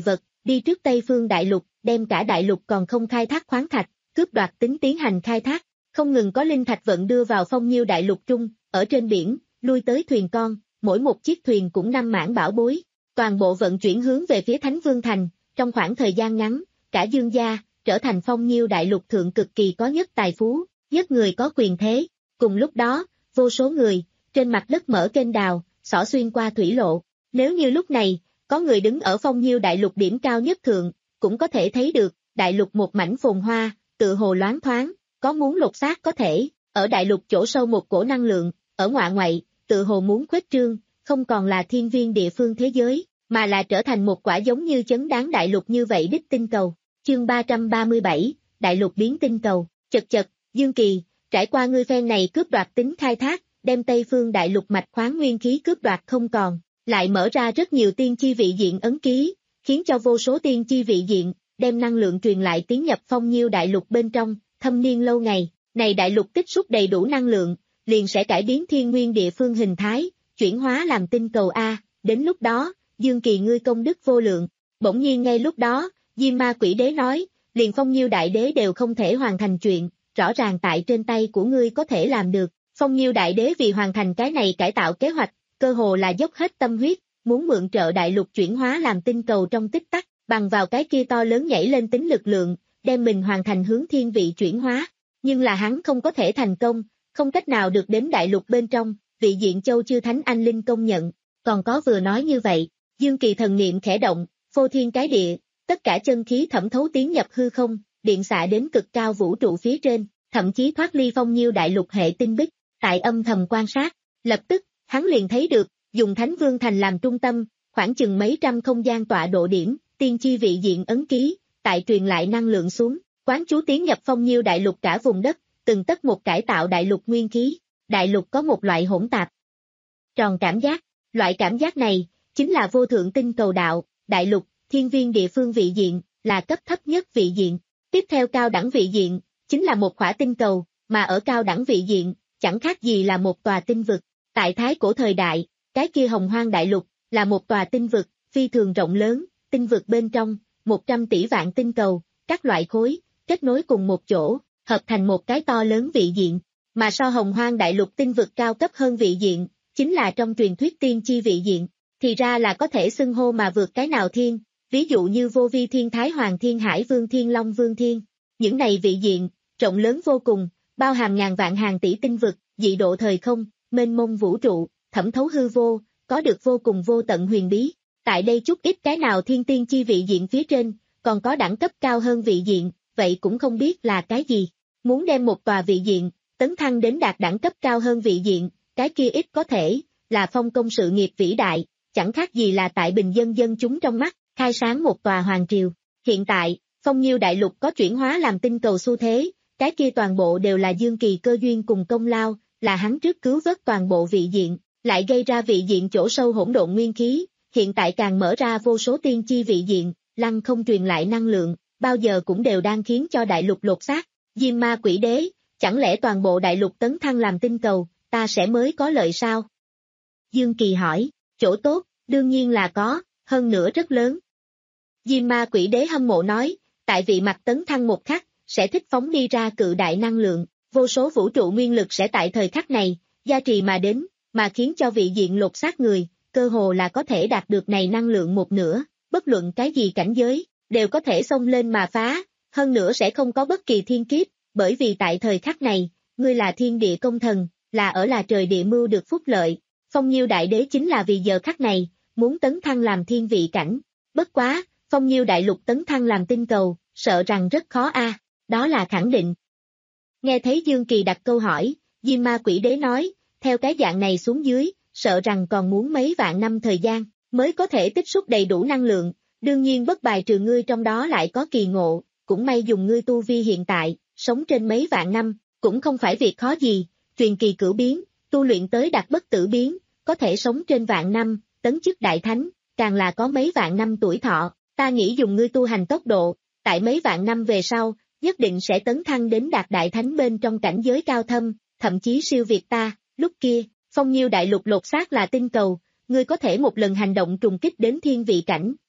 đi trước Tây Phương Đại Lục, đem cả đại lục còn không khai thác khoáng thạch, cướp đoạt tính tiến hành khai thác, không ngừng có linh thạch vận đưa vào Phong Nhiêu Đại Lục trung, ở trên biển, lui tới thuyền con, mỗi một chiếc thuyền cũng năm mảng bảo bối, toàn bộ vận chuyển hướng về phía Thánh Vương Thành, trong khoảng thời gian ngắn, cả Dương gia trở thành Phong Nhiêu Đại Lục thượng cực kỳ có nhất tài phú, nhất người có quyền thế. Cùng lúc đó, vô số người trên mặt đất mở kênh đào, xỏ xuyên qua thủy lộ. Nếu như lúc này có người đứng ở Phong Nhiêu Đại Lục điểm cao nhất thượng, cũng có thể thấy được đại lục một mảnh phồn hoa, tự hồ loáng thoáng, có muốn lột xác có thể. Ở đại lục chỗ sâu một cổ năng lượng, ở ngoại ngoại, tự hồ muốn khuếch trương, không còn là thiên viên địa phương thế giới, mà là trở thành một quả giống như chấn đáng đại lục như vậy đích tinh cầu. Chương ba trăm ba mươi bảy, đại lục biến tinh cầu. Chật chật, Dương Kỳ, trải qua ngươi phen này cướp đoạt tính khai thác, đem Tây Phương Đại Lục mạch khoáng nguyên khí cướp đoạt không còn, lại mở ra rất nhiều tiên chi vị diện ấn ký, khiến cho vô số tiên chi vị diện đem năng lượng truyền lại tiến nhập Phong Nhiêu Đại Lục bên trong, thâm niên lâu ngày, này đại lục tích xúc đầy đủ năng lượng, liền sẽ cải biến thiên nguyên địa phương hình thái, chuyển hóa làm tinh cầu A, đến lúc đó, Dương Kỳ ngươi công đức vô lượng. Bỗng nhiên ngay lúc đó, Diêm Ma Quỷ Đế nói, liền Phong Nhiêu Đại Đế đều không thể hoàn thành chuyện, rõ ràng tại trên tay của ngươi có thể làm được. Phong Nhiêu Đại Đế vì hoàn thành cái này cải tạo kế hoạch, cơ hồ là dốc hết tâm huyết, muốn mượn trợ đại lục chuyển hóa làm tinh cầu trong tích tắc, bằng vào cái kia to lớn nhảy lên tính lực lượng, đem mình hoàn thành hướng thiên vị chuyển hóa. Nhưng là hắn không có thể thành công, không cách nào được đến đại lục bên trong, vị diện châu chư thánh anh linh công nhận. Còn có vừa nói như vậy, Dương Kỳ thần niệm khẽ động, phô thiên cái địa, tất cả chân khí thẩm thấu tiến nhập hư không, điện xạ đến cực cao vũ trụ phía trên, thậm chí thoát ly Phong Nhiêu Đại Lục hệ tinh bích, tại âm thầm quan sát, lập tức, hắn liền thấy được, dùng Thánh Vương Thành làm trung tâm, khoảng chừng mấy trăm không gian tọa độ điểm, tiên chi vị diện ấn ký, tại truyền lại năng lượng xuống, quán chú tiến nhập Phong Nhiêu Đại Lục cả vùng đất, từng tất một cải tạo đại lục nguyên khí. Đại lục có một loại hỗn tạp tròn cảm giác, loại cảm giác này chính là vô thượng tinh cầu đạo. Đại lục, thiên viên địa phương vị diện là cấp thấp nhất vị diện, tiếp theo cao đẳng vị diện chính là một khỏa tinh cầu, mà ở cao đẳng vị diện chẳng khác gì là một tòa tinh vực. Tại thái cổ thời đại, cái kia hồng hoang đại lục là một tòa tinh vực phi thường rộng lớn, tinh vực bên trong một trăm tỷ vạn tinh cầu, các loại khối kết nối cùng một chỗ, hợp thành một cái to lớn vị diện. Mà so hồng hoang đại lục tinh vực cao cấp hơn vị diện, chính là trong truyền thuyết tiên chi vị diện, thì ra là có thể xưng hô mà vượt cái nào thiên, ví dụ như vô vi thiên, thái hoàng thiên, hải vương thiên, long vương thiên. Những này vị diện, rộng lớn vô cùng, bao hàm ngàn vạn hàng tỷ tinh vực, dị độ thời không, mênh mông vũ trụ, thẩm thấu hư vô, có được vô cùng vô tận huyền bí. Tại đây chút ít cái nào thiên tiên chi vị diện phía trên, còn có đẳng cấp cao hơn vị diện, vậy cũng không biết là cái gì. Muốn đem một tòa vị diện tấn thăng đến đạt đẳng cấp cao hơn vị diện, cái kia ít có thể là phong công sự nghiệp vĩ đại, chẳng khác gì là tại bình dân dân chúng trong mắt, khai sáng một tòa hoàng triều. Hiện tại, Phong Nhiêu Đại Lục có chuyển hóa làm tinh cầu xu thế, cái kia toàn bộ đều là Dương Kỳ cơ duyên cùng công lao, là hắn trước cứu vớt toàn bộ vị diện, lại gây ra vị diện chỗ sâu hỗn độn nguyên khí, hiện tại càng mở ra vô số tiên chi vị diện, lăng không truyền lại năng lượng, bao giờ cũng đều đang khiến cho đại lục lột xác. Diêm Ma Quỷ Đế, chẳng lẽ toàn bộ đại lục tấn thăng làm tinh cầu, ta sẽ mới có lợi sao? Dương Kỳ hỏi, chỗ tốt, đương nhiên là có, hơn nữa rất lớn. Diêm Ma Quỷ Đế hâm mộ nói, tại vị mặt tấn thăng một khắc, sẽ thích phóng đi ra cự đại năng lượng, vô số vũ trụ nguyên lực sẽ tại thời khắc này, gia trì mà đến, mà khiến cho vị diện lột xác người, cơ hồ là có thể đạt được này năng lượng một nửa, bất luận cái gì cảnh giới, đều có thể xông lên mà phá, hơn nữa sẽ không có bất kỳ thiên kiếp, bởi vì tại thời khắc này, ngươi là thiên địa công thần, là ở là trời địa mưu được phúc lợi. Phong Nhiêu Đại Đế chính là vì giờ khắc này, muốn tấn thăng làm thiên vị cảnh. Bất quá, Phong Nhiêu Đại Lục tấn thăng làm tinh cầu, sợ rằng rất khó a, à, đó là khẳng định. Nghe thấy Dương Kỳ đặt câu hỏi, Diêm Ma Quỷ Đế nói, theo cái dạng này xuống dưới, sợ rằng còn muốn mấy vạn năm thời gian, mới có thể tích xúc đầy đủ năng lượng, đương nhiên bất bài trừ ngươi trong đó lại có kỳ ngộ, cũng may dùng ngươi tu vi hiện tại, sống trên mấy vạn năm, cũng không phải việc khó gì, truyền kỳ cửu biến, tu luyện tới đạt bất tử biến, có thể sống trên vạn năm, tấn chức đại thánh, càng là có mấy vạn năm tuổi thọ, ta nghĩ dùng ngươi tu hành tốc độ, tại mấy vạn năm về sau, nhất định sẽ tấn thăng đến đạt đại thánh bên trong cảnh giới cao thâm, thậm chí siêu việt ta. Lúc kia, Phong Nhiêu Đại Lục lột xác là tinh cầu, ngươi có thể một lần hành động trùng kích đến thiên vị cảnh,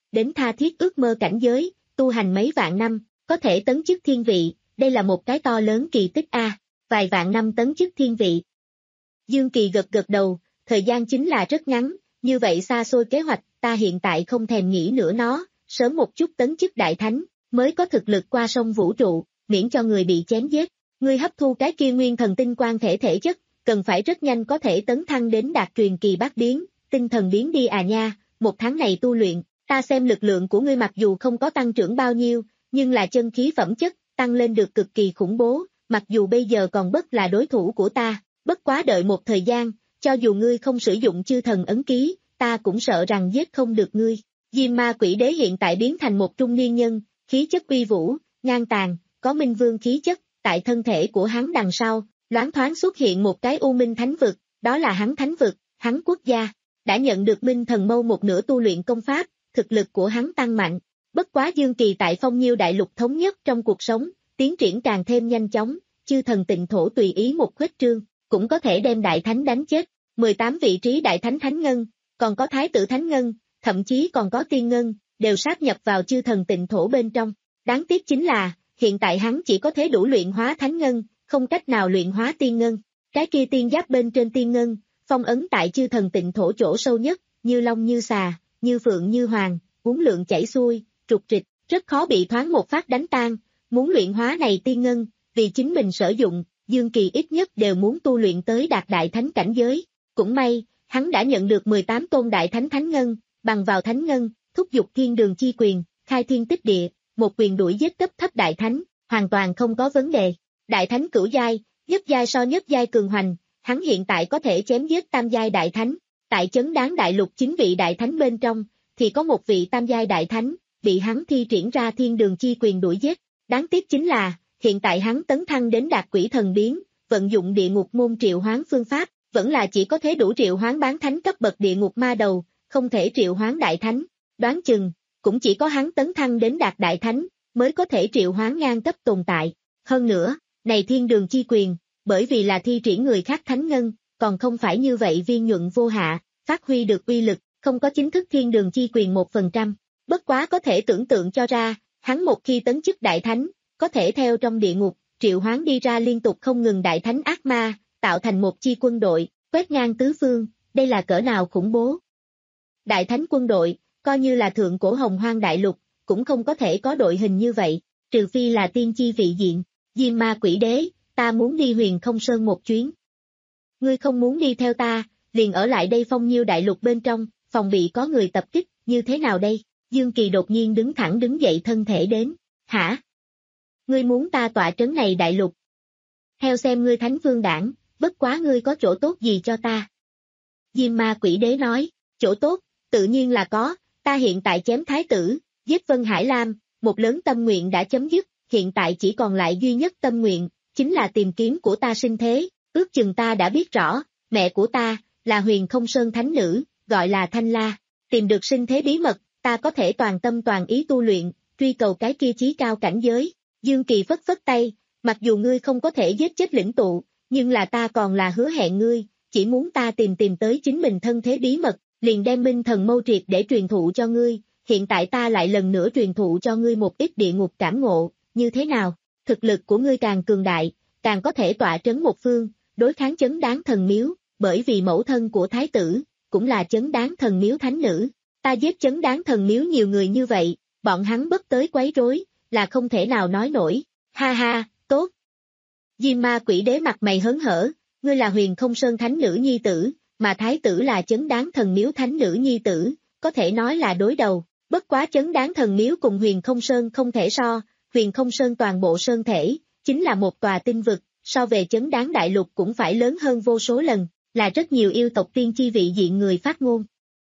đến tha thiết ước mơ cảnh giới, tu hành mấy vạn năm, có thể tấn chức thiên vị, đây là một cái to lớn kỳ tích a, vài vạn năm tấn chức thiên vị. Dương Kỳ gật gật đầu, thời gian chính là rất ngắn, như vậy xa xôi kế hoạch, ta hiện tại không thèm nghĩ nữa nó, sớm một chút tấn chức đại thánh, mới có thực lực qua sông vũ trụ, miễn cho người bị chém giết. Ngươi hấp thu cái kia nguyên thần tinh quan thể thể chất, cần phải rất nhanh có thể tấn thăng đến đạt truyền kỳ bát biến, tinh thần biến đi à nha, một tháng này tu luyện, ta xem lực lượng của ngươi mặc dù không có tăng trưởng bao nhiêu, nhưng là chân khí phẩm chất, tăng lên được cực kỳ khủng bố, mặc dù bây giờ còn bất là đối thủ của ta, bất quá đợi một thời gian, cho dù ngươi không sử dụng chư thần ấn ký, ta cũng sợ rằng giết không được ngươi. Diêm ma quỷ đế hiện tại biến thành một trung niên nhân, khí chất uy vũ, ngang tàn, có minh vương khí chất, tại thân thể của hắn đằng sau, loáng thoáng xuất hiện một cái u minh thánh vực, đó là hắn thánh vực, hắn quốc gia, đã nhận được minh thần mâu một nửa tu luyện công pháp, thực lực của hắn tăng mạnh. Bất quá Dương Kỳ tại Phong Nhiêu đại lục thống nhất trong cuộc sống, tiến triển càng thêm nhanh chóng, chư thần tịnh thổ tùy ý một khuếch trương, cũng có thể đem đại thánh đánh chết, mười tám vị trí đại thánh thánh ngân, còn có thái tử thánh ngân, thậm chí còn có tiên ngân, đều sáp nhập vào chư thần tịnh thổ bên trong. Đáng tiếc chính là, hiện tại hắn chỉ có thể đủ luyện hóa thánh ngân, không cách nào luyện hóa tiên ngân. Cái kia tiên giáp bên trên tiên ngân, phong ấn tại chư thần tịnh thổ chỗ sâu nhất, như long như xà, như phượng như hoàng, uốn lượn chảy xuôi, trục trịch, rất khó bị thoáng một phát đánh tan. Muốn luyện hóa này tiên ngân, vì chính mình sử dụng, Dương Kỳ ít nhất đều muốn tu luyện tới đạt đại thánh cảnh giới. Cũng may, hắn đã nhận được mười tám tôn đại thánh thánh ngân, bằng vào thánh ngân, thúc giục thiên đường chi quyền, khai thiên tích địa, một quyền đuổi giết cấp thấp đại thánh, hoàn toàn không có vấn đề. Đại thánh cửu giai, nhất giai so nhất giai cường hoành, hắn hiện tại có thể chém giết tam giai đại thánh. Tại chấn đáng đại lục chín vị đại thánh bên trong, thì có một vị tam giai đại thánh, bị hắn thi triển ra thiên đường chi quyền đuổi giết. Đáng tiếc chính là, hiện tại hắn tấn thăng đến đạt quỷ thần biến, vận dụng địa ngục môn triệu hoán phương pháp, vẫn là chỉ có thể đủ triệu hoán bán thánh cấp bậc địa ngục ma đầu, không thể triệu hoán đại thánh. Đoán chừng, cũng chỉ có hắn tấn thăng đến đạt đại thánh, mới có thể triệu hoán ngang cấp tồn tại. Hơn nữa, này thiên đường chi quyền, bởi vì là thi triển người khác thánh ngân, còn không phải như vậy viên nhuận vô hạ, phát huy được uy lực, không có chính thức thiên đường chi quyền một phần trăm. Bất quá có thể tưởng tượng cho ra, hắn một khi tấn chức đại thánh, có thể theo trong địa ngục, triệu hoán đi ra liên tục không ngừng đại thánh ác ma, tạo thành một chi quân đội, quét ngang tứ phương, đây là cỡ nào khủng bố. Đại thánh quân đội, coi như là thượng cổ hồng hoang đại lục, cũng không có thể có đội hình như vậy, trừ phi là tiên chi vị diện. Diêm ma quỷ đế, ta muốn đi Huyền Không Sơn một chuyến. Ngươi không muốn đi theo ta, liền ở lại đây Phong Nhiêu đại lục bên trong, phòng bị có người tập kích, như thế nào đây? Dương Kỳ đột nhiên đứng thẳng đứng dậy thân thể đến. Hả? Ngươi muốn ta tọa trấn này đại lục? Theo xem ngươi thánh vương đảng, bất quá ngươi có chỗ tốt gì cho ta? Diêm ma quỷ đế nói, chỗ tốt, tự nhiên là có, ta hiện tại chém thái tử, giết Vân Hải Lam, một lớn tâm nguyện đã chấm dứt, hiện tại chỉ còn lại duy nhất tâm nguyện, chính là tìm kiếm của ta sinh thế, ước chừng ta đã biết rõ, mẹ của ta, là Huyền Không Sơn thánh nữ, gọi là Thanh La, tìm được sinh thế bí mật, ta có thể toàn tâm toàn ý tu luyện, truy cầu cái kia chí cao cảnh giới. Dương Kỳ phất phất tay, mặc dù ngươi không có thể giết chết lĩnh tụ, nhưng là ta còn là hứa hẹn ngươi, chỉ muốn ta tìm tìm tới chính mình thân thế bí mật, liền đem minh thần mâu triệt để truyền thụ cho ngươi, hiện tại ta lại lần nữa truyền thụ cho ngươi một ít địa ngục cảm ngộ, như thế nào? Thực lực của ngươi càng cường đại, càng có thể tọa trấn một phương, đối kháng chấn đáng thần miếu, bởi vì mẫu thân của thái tử, cũng là chấn đáng thần miếu thánh nữ. Ta giết chấn đáng thần miếu nhiều người như vậy, bọn hắn bất tới quấy rối, là không thể nào nói nổi. Ha ha, tốt. Diêm ma quỷ đế mặt mày hớn hở, ngươi là Huyền Không Sơn thánh nữ nhi tử, mà thái tử là chấn đáng thần miếu thánh nữ nhi tử, có thể nói là đối đầu. Bất quá chấn đáng thần miếu cùng Huyền Không Sơn không thể so, Huyền Không Sơn toàn bộ sơn thể, chính là một tòa tinh vực, so về chấn đáng đại lục cũng phải lớn hơn vô số lần, là rất nhiều yêu tộc tiên chi vị diện người phát ngôn.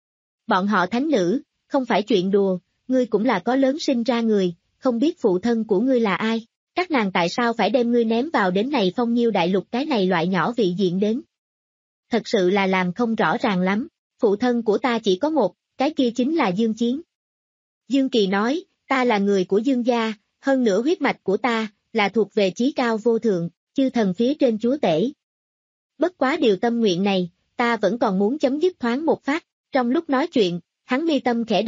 Bọn họ thánh nữ, không phải chuyện đùa, ngươi cũng là có lớn sinh ra người, không biết phụ thân của ngươi là ai, các nàng tại sao phải đem ngươi ném vào đến này Phong Nhiêu đại lục cái này loại nhỏ vị diện đến. Thật sự là làm không rõ ràng lắm, phụ thân của ta chỉ có một, cái kia chính là Dương Chiến. Dương Kỳ nói, ta là người của Dương gia, hơn nữa huyết mạch của ta, là thuộc về chí cao vô thượng, chư thần phía trên chúa tể. Bất quá điều tâm nguyện này, ta vẫn còn muốn chấm dứt thoáng một phát, trong lúc nói chuyện, hắn mi tâm khẽ động,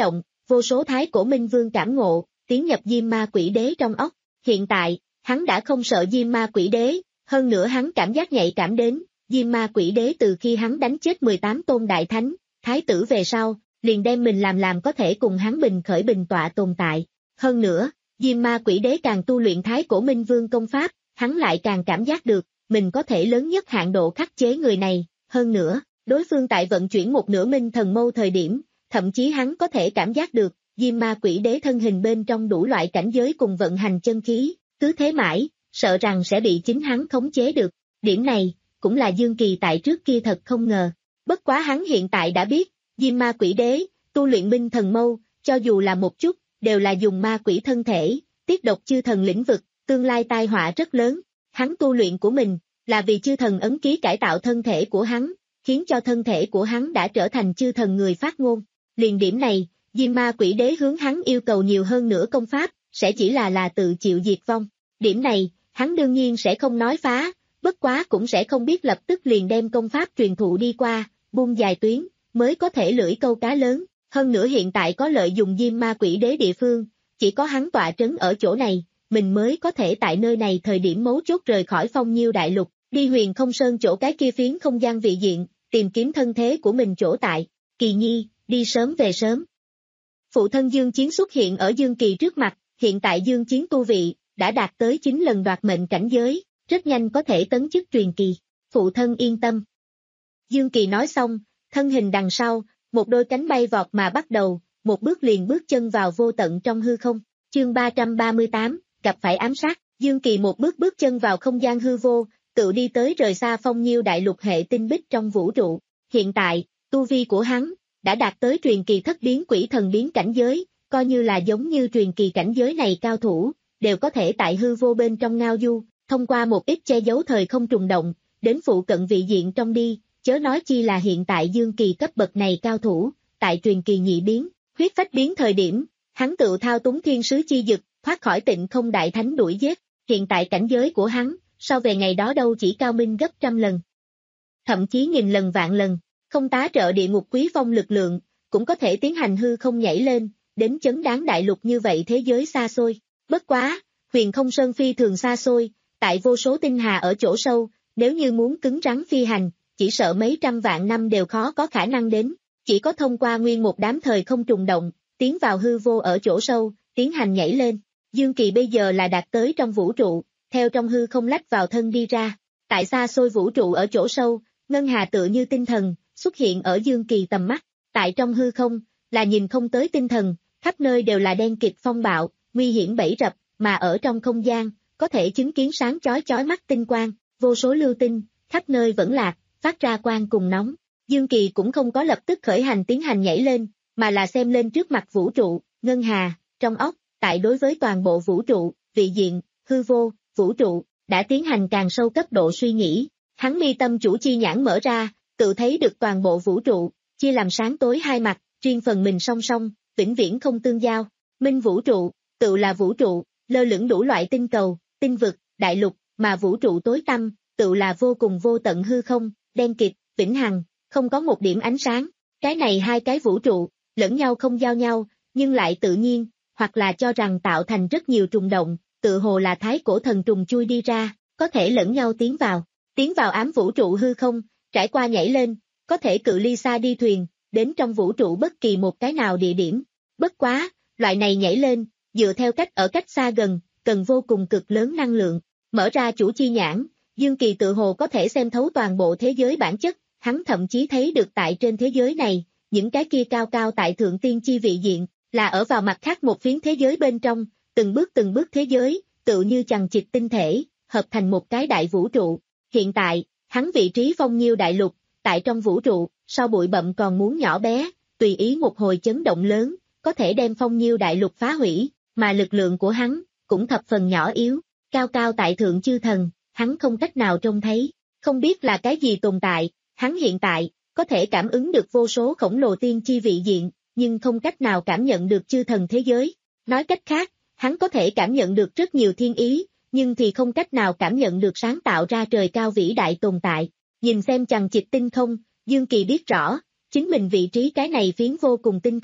vô số thái cổ minh vương cảm ngộ, tiến nhập Diêm Ma Quỷ Đế trong óc. Hiện tại, hắn đã không sợ Diêm Ma Quỷ Đế, hơn nữa hắn cảm giác nhạy cảm đến, Diêm Ma Quỷ Đế từ khi hắn đánh chết mười tám tôn đại thánh, thái tử về sau, liền đem mình làm làm có thể cùng hắn bình khởi bình tọa tồn tại. Hơn nữa, Diêm Ma Quỷ Đế càng tu luyện thái cổ minh vương công pháp, hắn lại càng cảm giác được, mình có thể lớn nhất hạn độ khắc chế người này. Hơn nữa, đối phương tại vận chuyển một nửa minh thần mâu thời điểm, thậm chí hắn có thể cảm giác được, Diêm Ma Quỷ Đế thân hình bên trong đủ loại cảnh giới cùng vận hành chân khí, cứ thế mãi, sợ rằng sẽ bị chính hắn khống chế được. Điểm này, cũng là Dương Kỳ tại trước kia thật không ngờ. Bất quá hắn hiện tại đã biết, Diêm Ma Quỷ Đế, tu luyện minh thần mâu, cho dù là một chút, đều là dùng ma quỷ thân thể, tiết độc chư thần lĩnh vực, tương lai tai họa rất lớn. Hắn tu luyện của mình, là vì chư thần ấn ký cải tạo thân thể của hắn, khiến cho thân thể của hắn đã trở thành chư thần người phát ngôn. Liền điểm này, Diêm Ma Quỷ Đế hướng hắn yêu cầu nhiều hơn nữa công pháp, sẽ chỉ là là tự chịu diệt vong. Điểm này, hắn đương nhiên sẽ không nói phá, bất quá cũng sẽ không biết lập tức liền đem công pháp truyền thụ đi qua, buông dài tuyến, mới có thể lưỡi câu cá lớn. Hơn nữa hiện tại có lợi dùng Diêm Ma Quỷ Đế địa phương, chỉ có hắn tọa trấn ở chỗ này, mình mới có thể tại nơi này thời điểm mấu chốt rời khỏi Phong Nhiêu đại lục, đi Huyền Không Sơn chỗ cái kia phiến không gian vị diện, tìm kiếm thân thế của mình chỗ tại. Kỳ Nhi, đi sớm về sớm. Phụ thân Dương Chiến xuất hiện ở Dương Kỳ trước mặt, hiện tại Dương Chiến tu vị, đã đạt tới chín lần đoạt mệnh cảnh giới, rất nhanh có thể tấn chức truyền kỳ. Phụ thân yên tâm. Dương Kỳ nói xong, thân hình đằng sau, một đôi cánh bay vọt mà bắt đầu, một bước liền bước chân vào vô tận trong hư không. Chương ba trăm ba mươi tám, gặp phải ám sát. Dương Kỳ một bước bước chân vào không gian hư vô, tự đi tới rời xa Phong Nhiêu đại lục hệ tinh bích trong vũ trụ. Hiện tại, tu vi của hắn đã đạt tới truyền kỳ thất biến quỷ thần biến cảnh giới, coi như là giống như truyền kỳ cảnh giới này cao thủ, đều có thể tại hư vô bên trong ngao du, thông qua một ít che giấu thời không trùng động, đến phụ cận vị diện trong đi, chớ nói chi là hiện tại Dương Kỳ cấp bậc này cao thủ, tại truyền kỳ nhị biến, huyết phách biến thời điểm, hắn tự thao túng thiên sứ chi dực, thoát khỏi Tịnh Không đại thánh đuổi giết, hiện tại cảnh giới của hắn, so về ngày đó đâu chỉ cao minh gấp trăm lần, thậm chí nghìn lần vạn lần. Không tá trợ địa ngục quý phong lực lượng, cũng có thể tiến hành hư không nhảy lên, đến chấn đáng đại lục như vậy thế giới xa xôi. Bất quá, Huyền Không Sơn phi thường xa xôi, tại vô số tinh hà ở chỗ sâu, nếu như muốn cứng rắn phi hành, chỉ sợ mấy trăm vạn năm đều khó có khả năng đến, chỉ có thông qua nguyên một đám thời không trùng động, tiến vào hư vô ở chỗ sâu, tiến hành nhảy lên. Dương Kỳ bây giờ là đạt tới trong vũ trụ, theo trong hư không lách vào thân đi ra, tại xa xôi vũ trụ ở chỗ sâu, ngân hà tựa như tinh thần, xuất hiện ở Dương Kỳ tầm mắt, tại trong hư không, là nhìn không tới tinh thần, khắp nơi đều là đen kịt phong bạo, nguy hiểm bẫy rập, mà ở trong không gian, có thể chứng kiến sáng chói chói mắt tinh quang, vô số lưu tinh, khắp nơi vẫn lạc, phát ra quang cùng nóng. Dương Kỳ cũng không có lập tức khởi hành tiến hành nhảy lên, mà là xem lên trước mặt vũ trụ, ngân hà, trong óc, tại đối với toàn bộ vũ trụ, vị diện, hư vô, vũ trụ, đã tiến hành càng sâu cấp độ suy nghĩ. Hắn mi tâm chủ chi nhãn mở ra, tự thấy được toàn bộ vũ trụ, chia làm sáng tối hai mặt, riêng phần mình song song, vĩnh viễn không tương giao. Minh vũ trụ, tự là vũ trụ, lơ lửng đủ loại tinh cầu, tinh vực, đại lục, mà vũ trụ tối tăm, tự là vô cùng vô tận hư không, đen kịt, vĩnh hằng, không có một điểm ánh sáng. Cái này hai cái vũ trụ, lẫn nhau không giao nhau, nhưng lại tự nhiên, hoặc là cho rằng tạo thành rất nhiều trùng động, tự hồ là thái cổ thần trùng chui đi ra, có thể lẫn nhau tiến vào, tiến vào ám vũ trụ hư không, trải qua nhảy lên, có thể cự ly xa đi thuyền, đến trong vũ trụ bất kỳ một cái nào địa điểm. Bất quá, loại này nhảy lên, dựa theo cách ở cách xa gần, cần vô cùng cực lớn năng lượng. Mở ra chủ chi nhãn, Dương Kỳ tự hồ có thể xem thấu toàn bộ thế giới bản chất, hắn thậm chí thấy được tại trên thế giới này, những cái kia cao cao tại thượng tiên chi vị diện, là ở vào mặt khác một phiến thế giới bên trong, từng bước từng bước thế giới, tự như chằng chịt tinh thể, hợp thành một cái đại vũ trụ. Hiện tại, hắn vị trí Phong Nhiêu đại lục, tại trong vũ trụ, so bụi bặm còn muốn nhỏ bé, tùy ý một hồi chấn động lớn, có thể đem Phong Nhiêu đại lục phá hủy, mà lực lượng của hắn, cũng thập phần nhỏ yếu, cao cao tại thượng chư thần, hắn không cách nào trông thấy, không biết là cái gì tồn tại, hắn hiện tại, có thể cảm ứng được vô số khổng lồ tiên chi vị diện, nhưng không cách nào cảm nhận được chư thần thế giới. Nói cách khác, hắn có thể cảm nhận được rất nhiều thiên ý, nhưng thì không cách nào cảm nhận được sáng tạo ra trời cao vĩ đại tồn tại. Nhìn xem chằng chịt tinh không, Dương Kỳ biết rõ, chính mình vị trí cái này phiến vô cùng tinh không,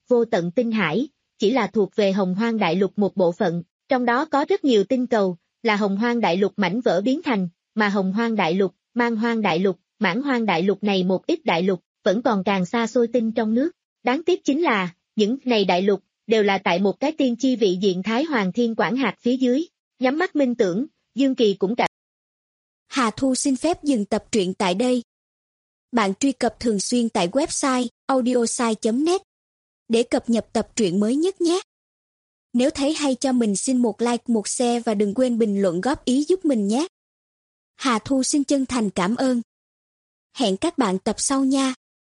vô tận tinh hải, chỉ là thuộc về Hồng Hoang Đại Lục một bộ phận, trong đó có rất nhiều tinh cầu, là Hồng Hoang Đại Lục mảnh vỡ biến thành, mà Hồng Hoang Đại Lục, Man Hoang Đại Lục, Mãn Hoang Đại Lục này một ít đại lục, vẫn còn càng xa xôi tinh trong nước. Đáng tiếc chính là, những này đại lục, đều là tại một cái tiên chi vị diện Thái Hoàng Thiên quản hạt phía dưới. Nhắm mắt minh tưởng, Dương Kỳ cũng cảm. Hà Thu xin phép dừng tập truyện tại đây. Bạn truy cập thường xuyên tại website audiosai chấm net để cập nhật tập truyện mới nhất nhé. Nếu thấy hay cho mình xin một like, một share và đừng quên bình luận góp ý giúp mình nhé. Hà Thu xin chân thành cảm ơn. Hẹn các bạn tập sau nha.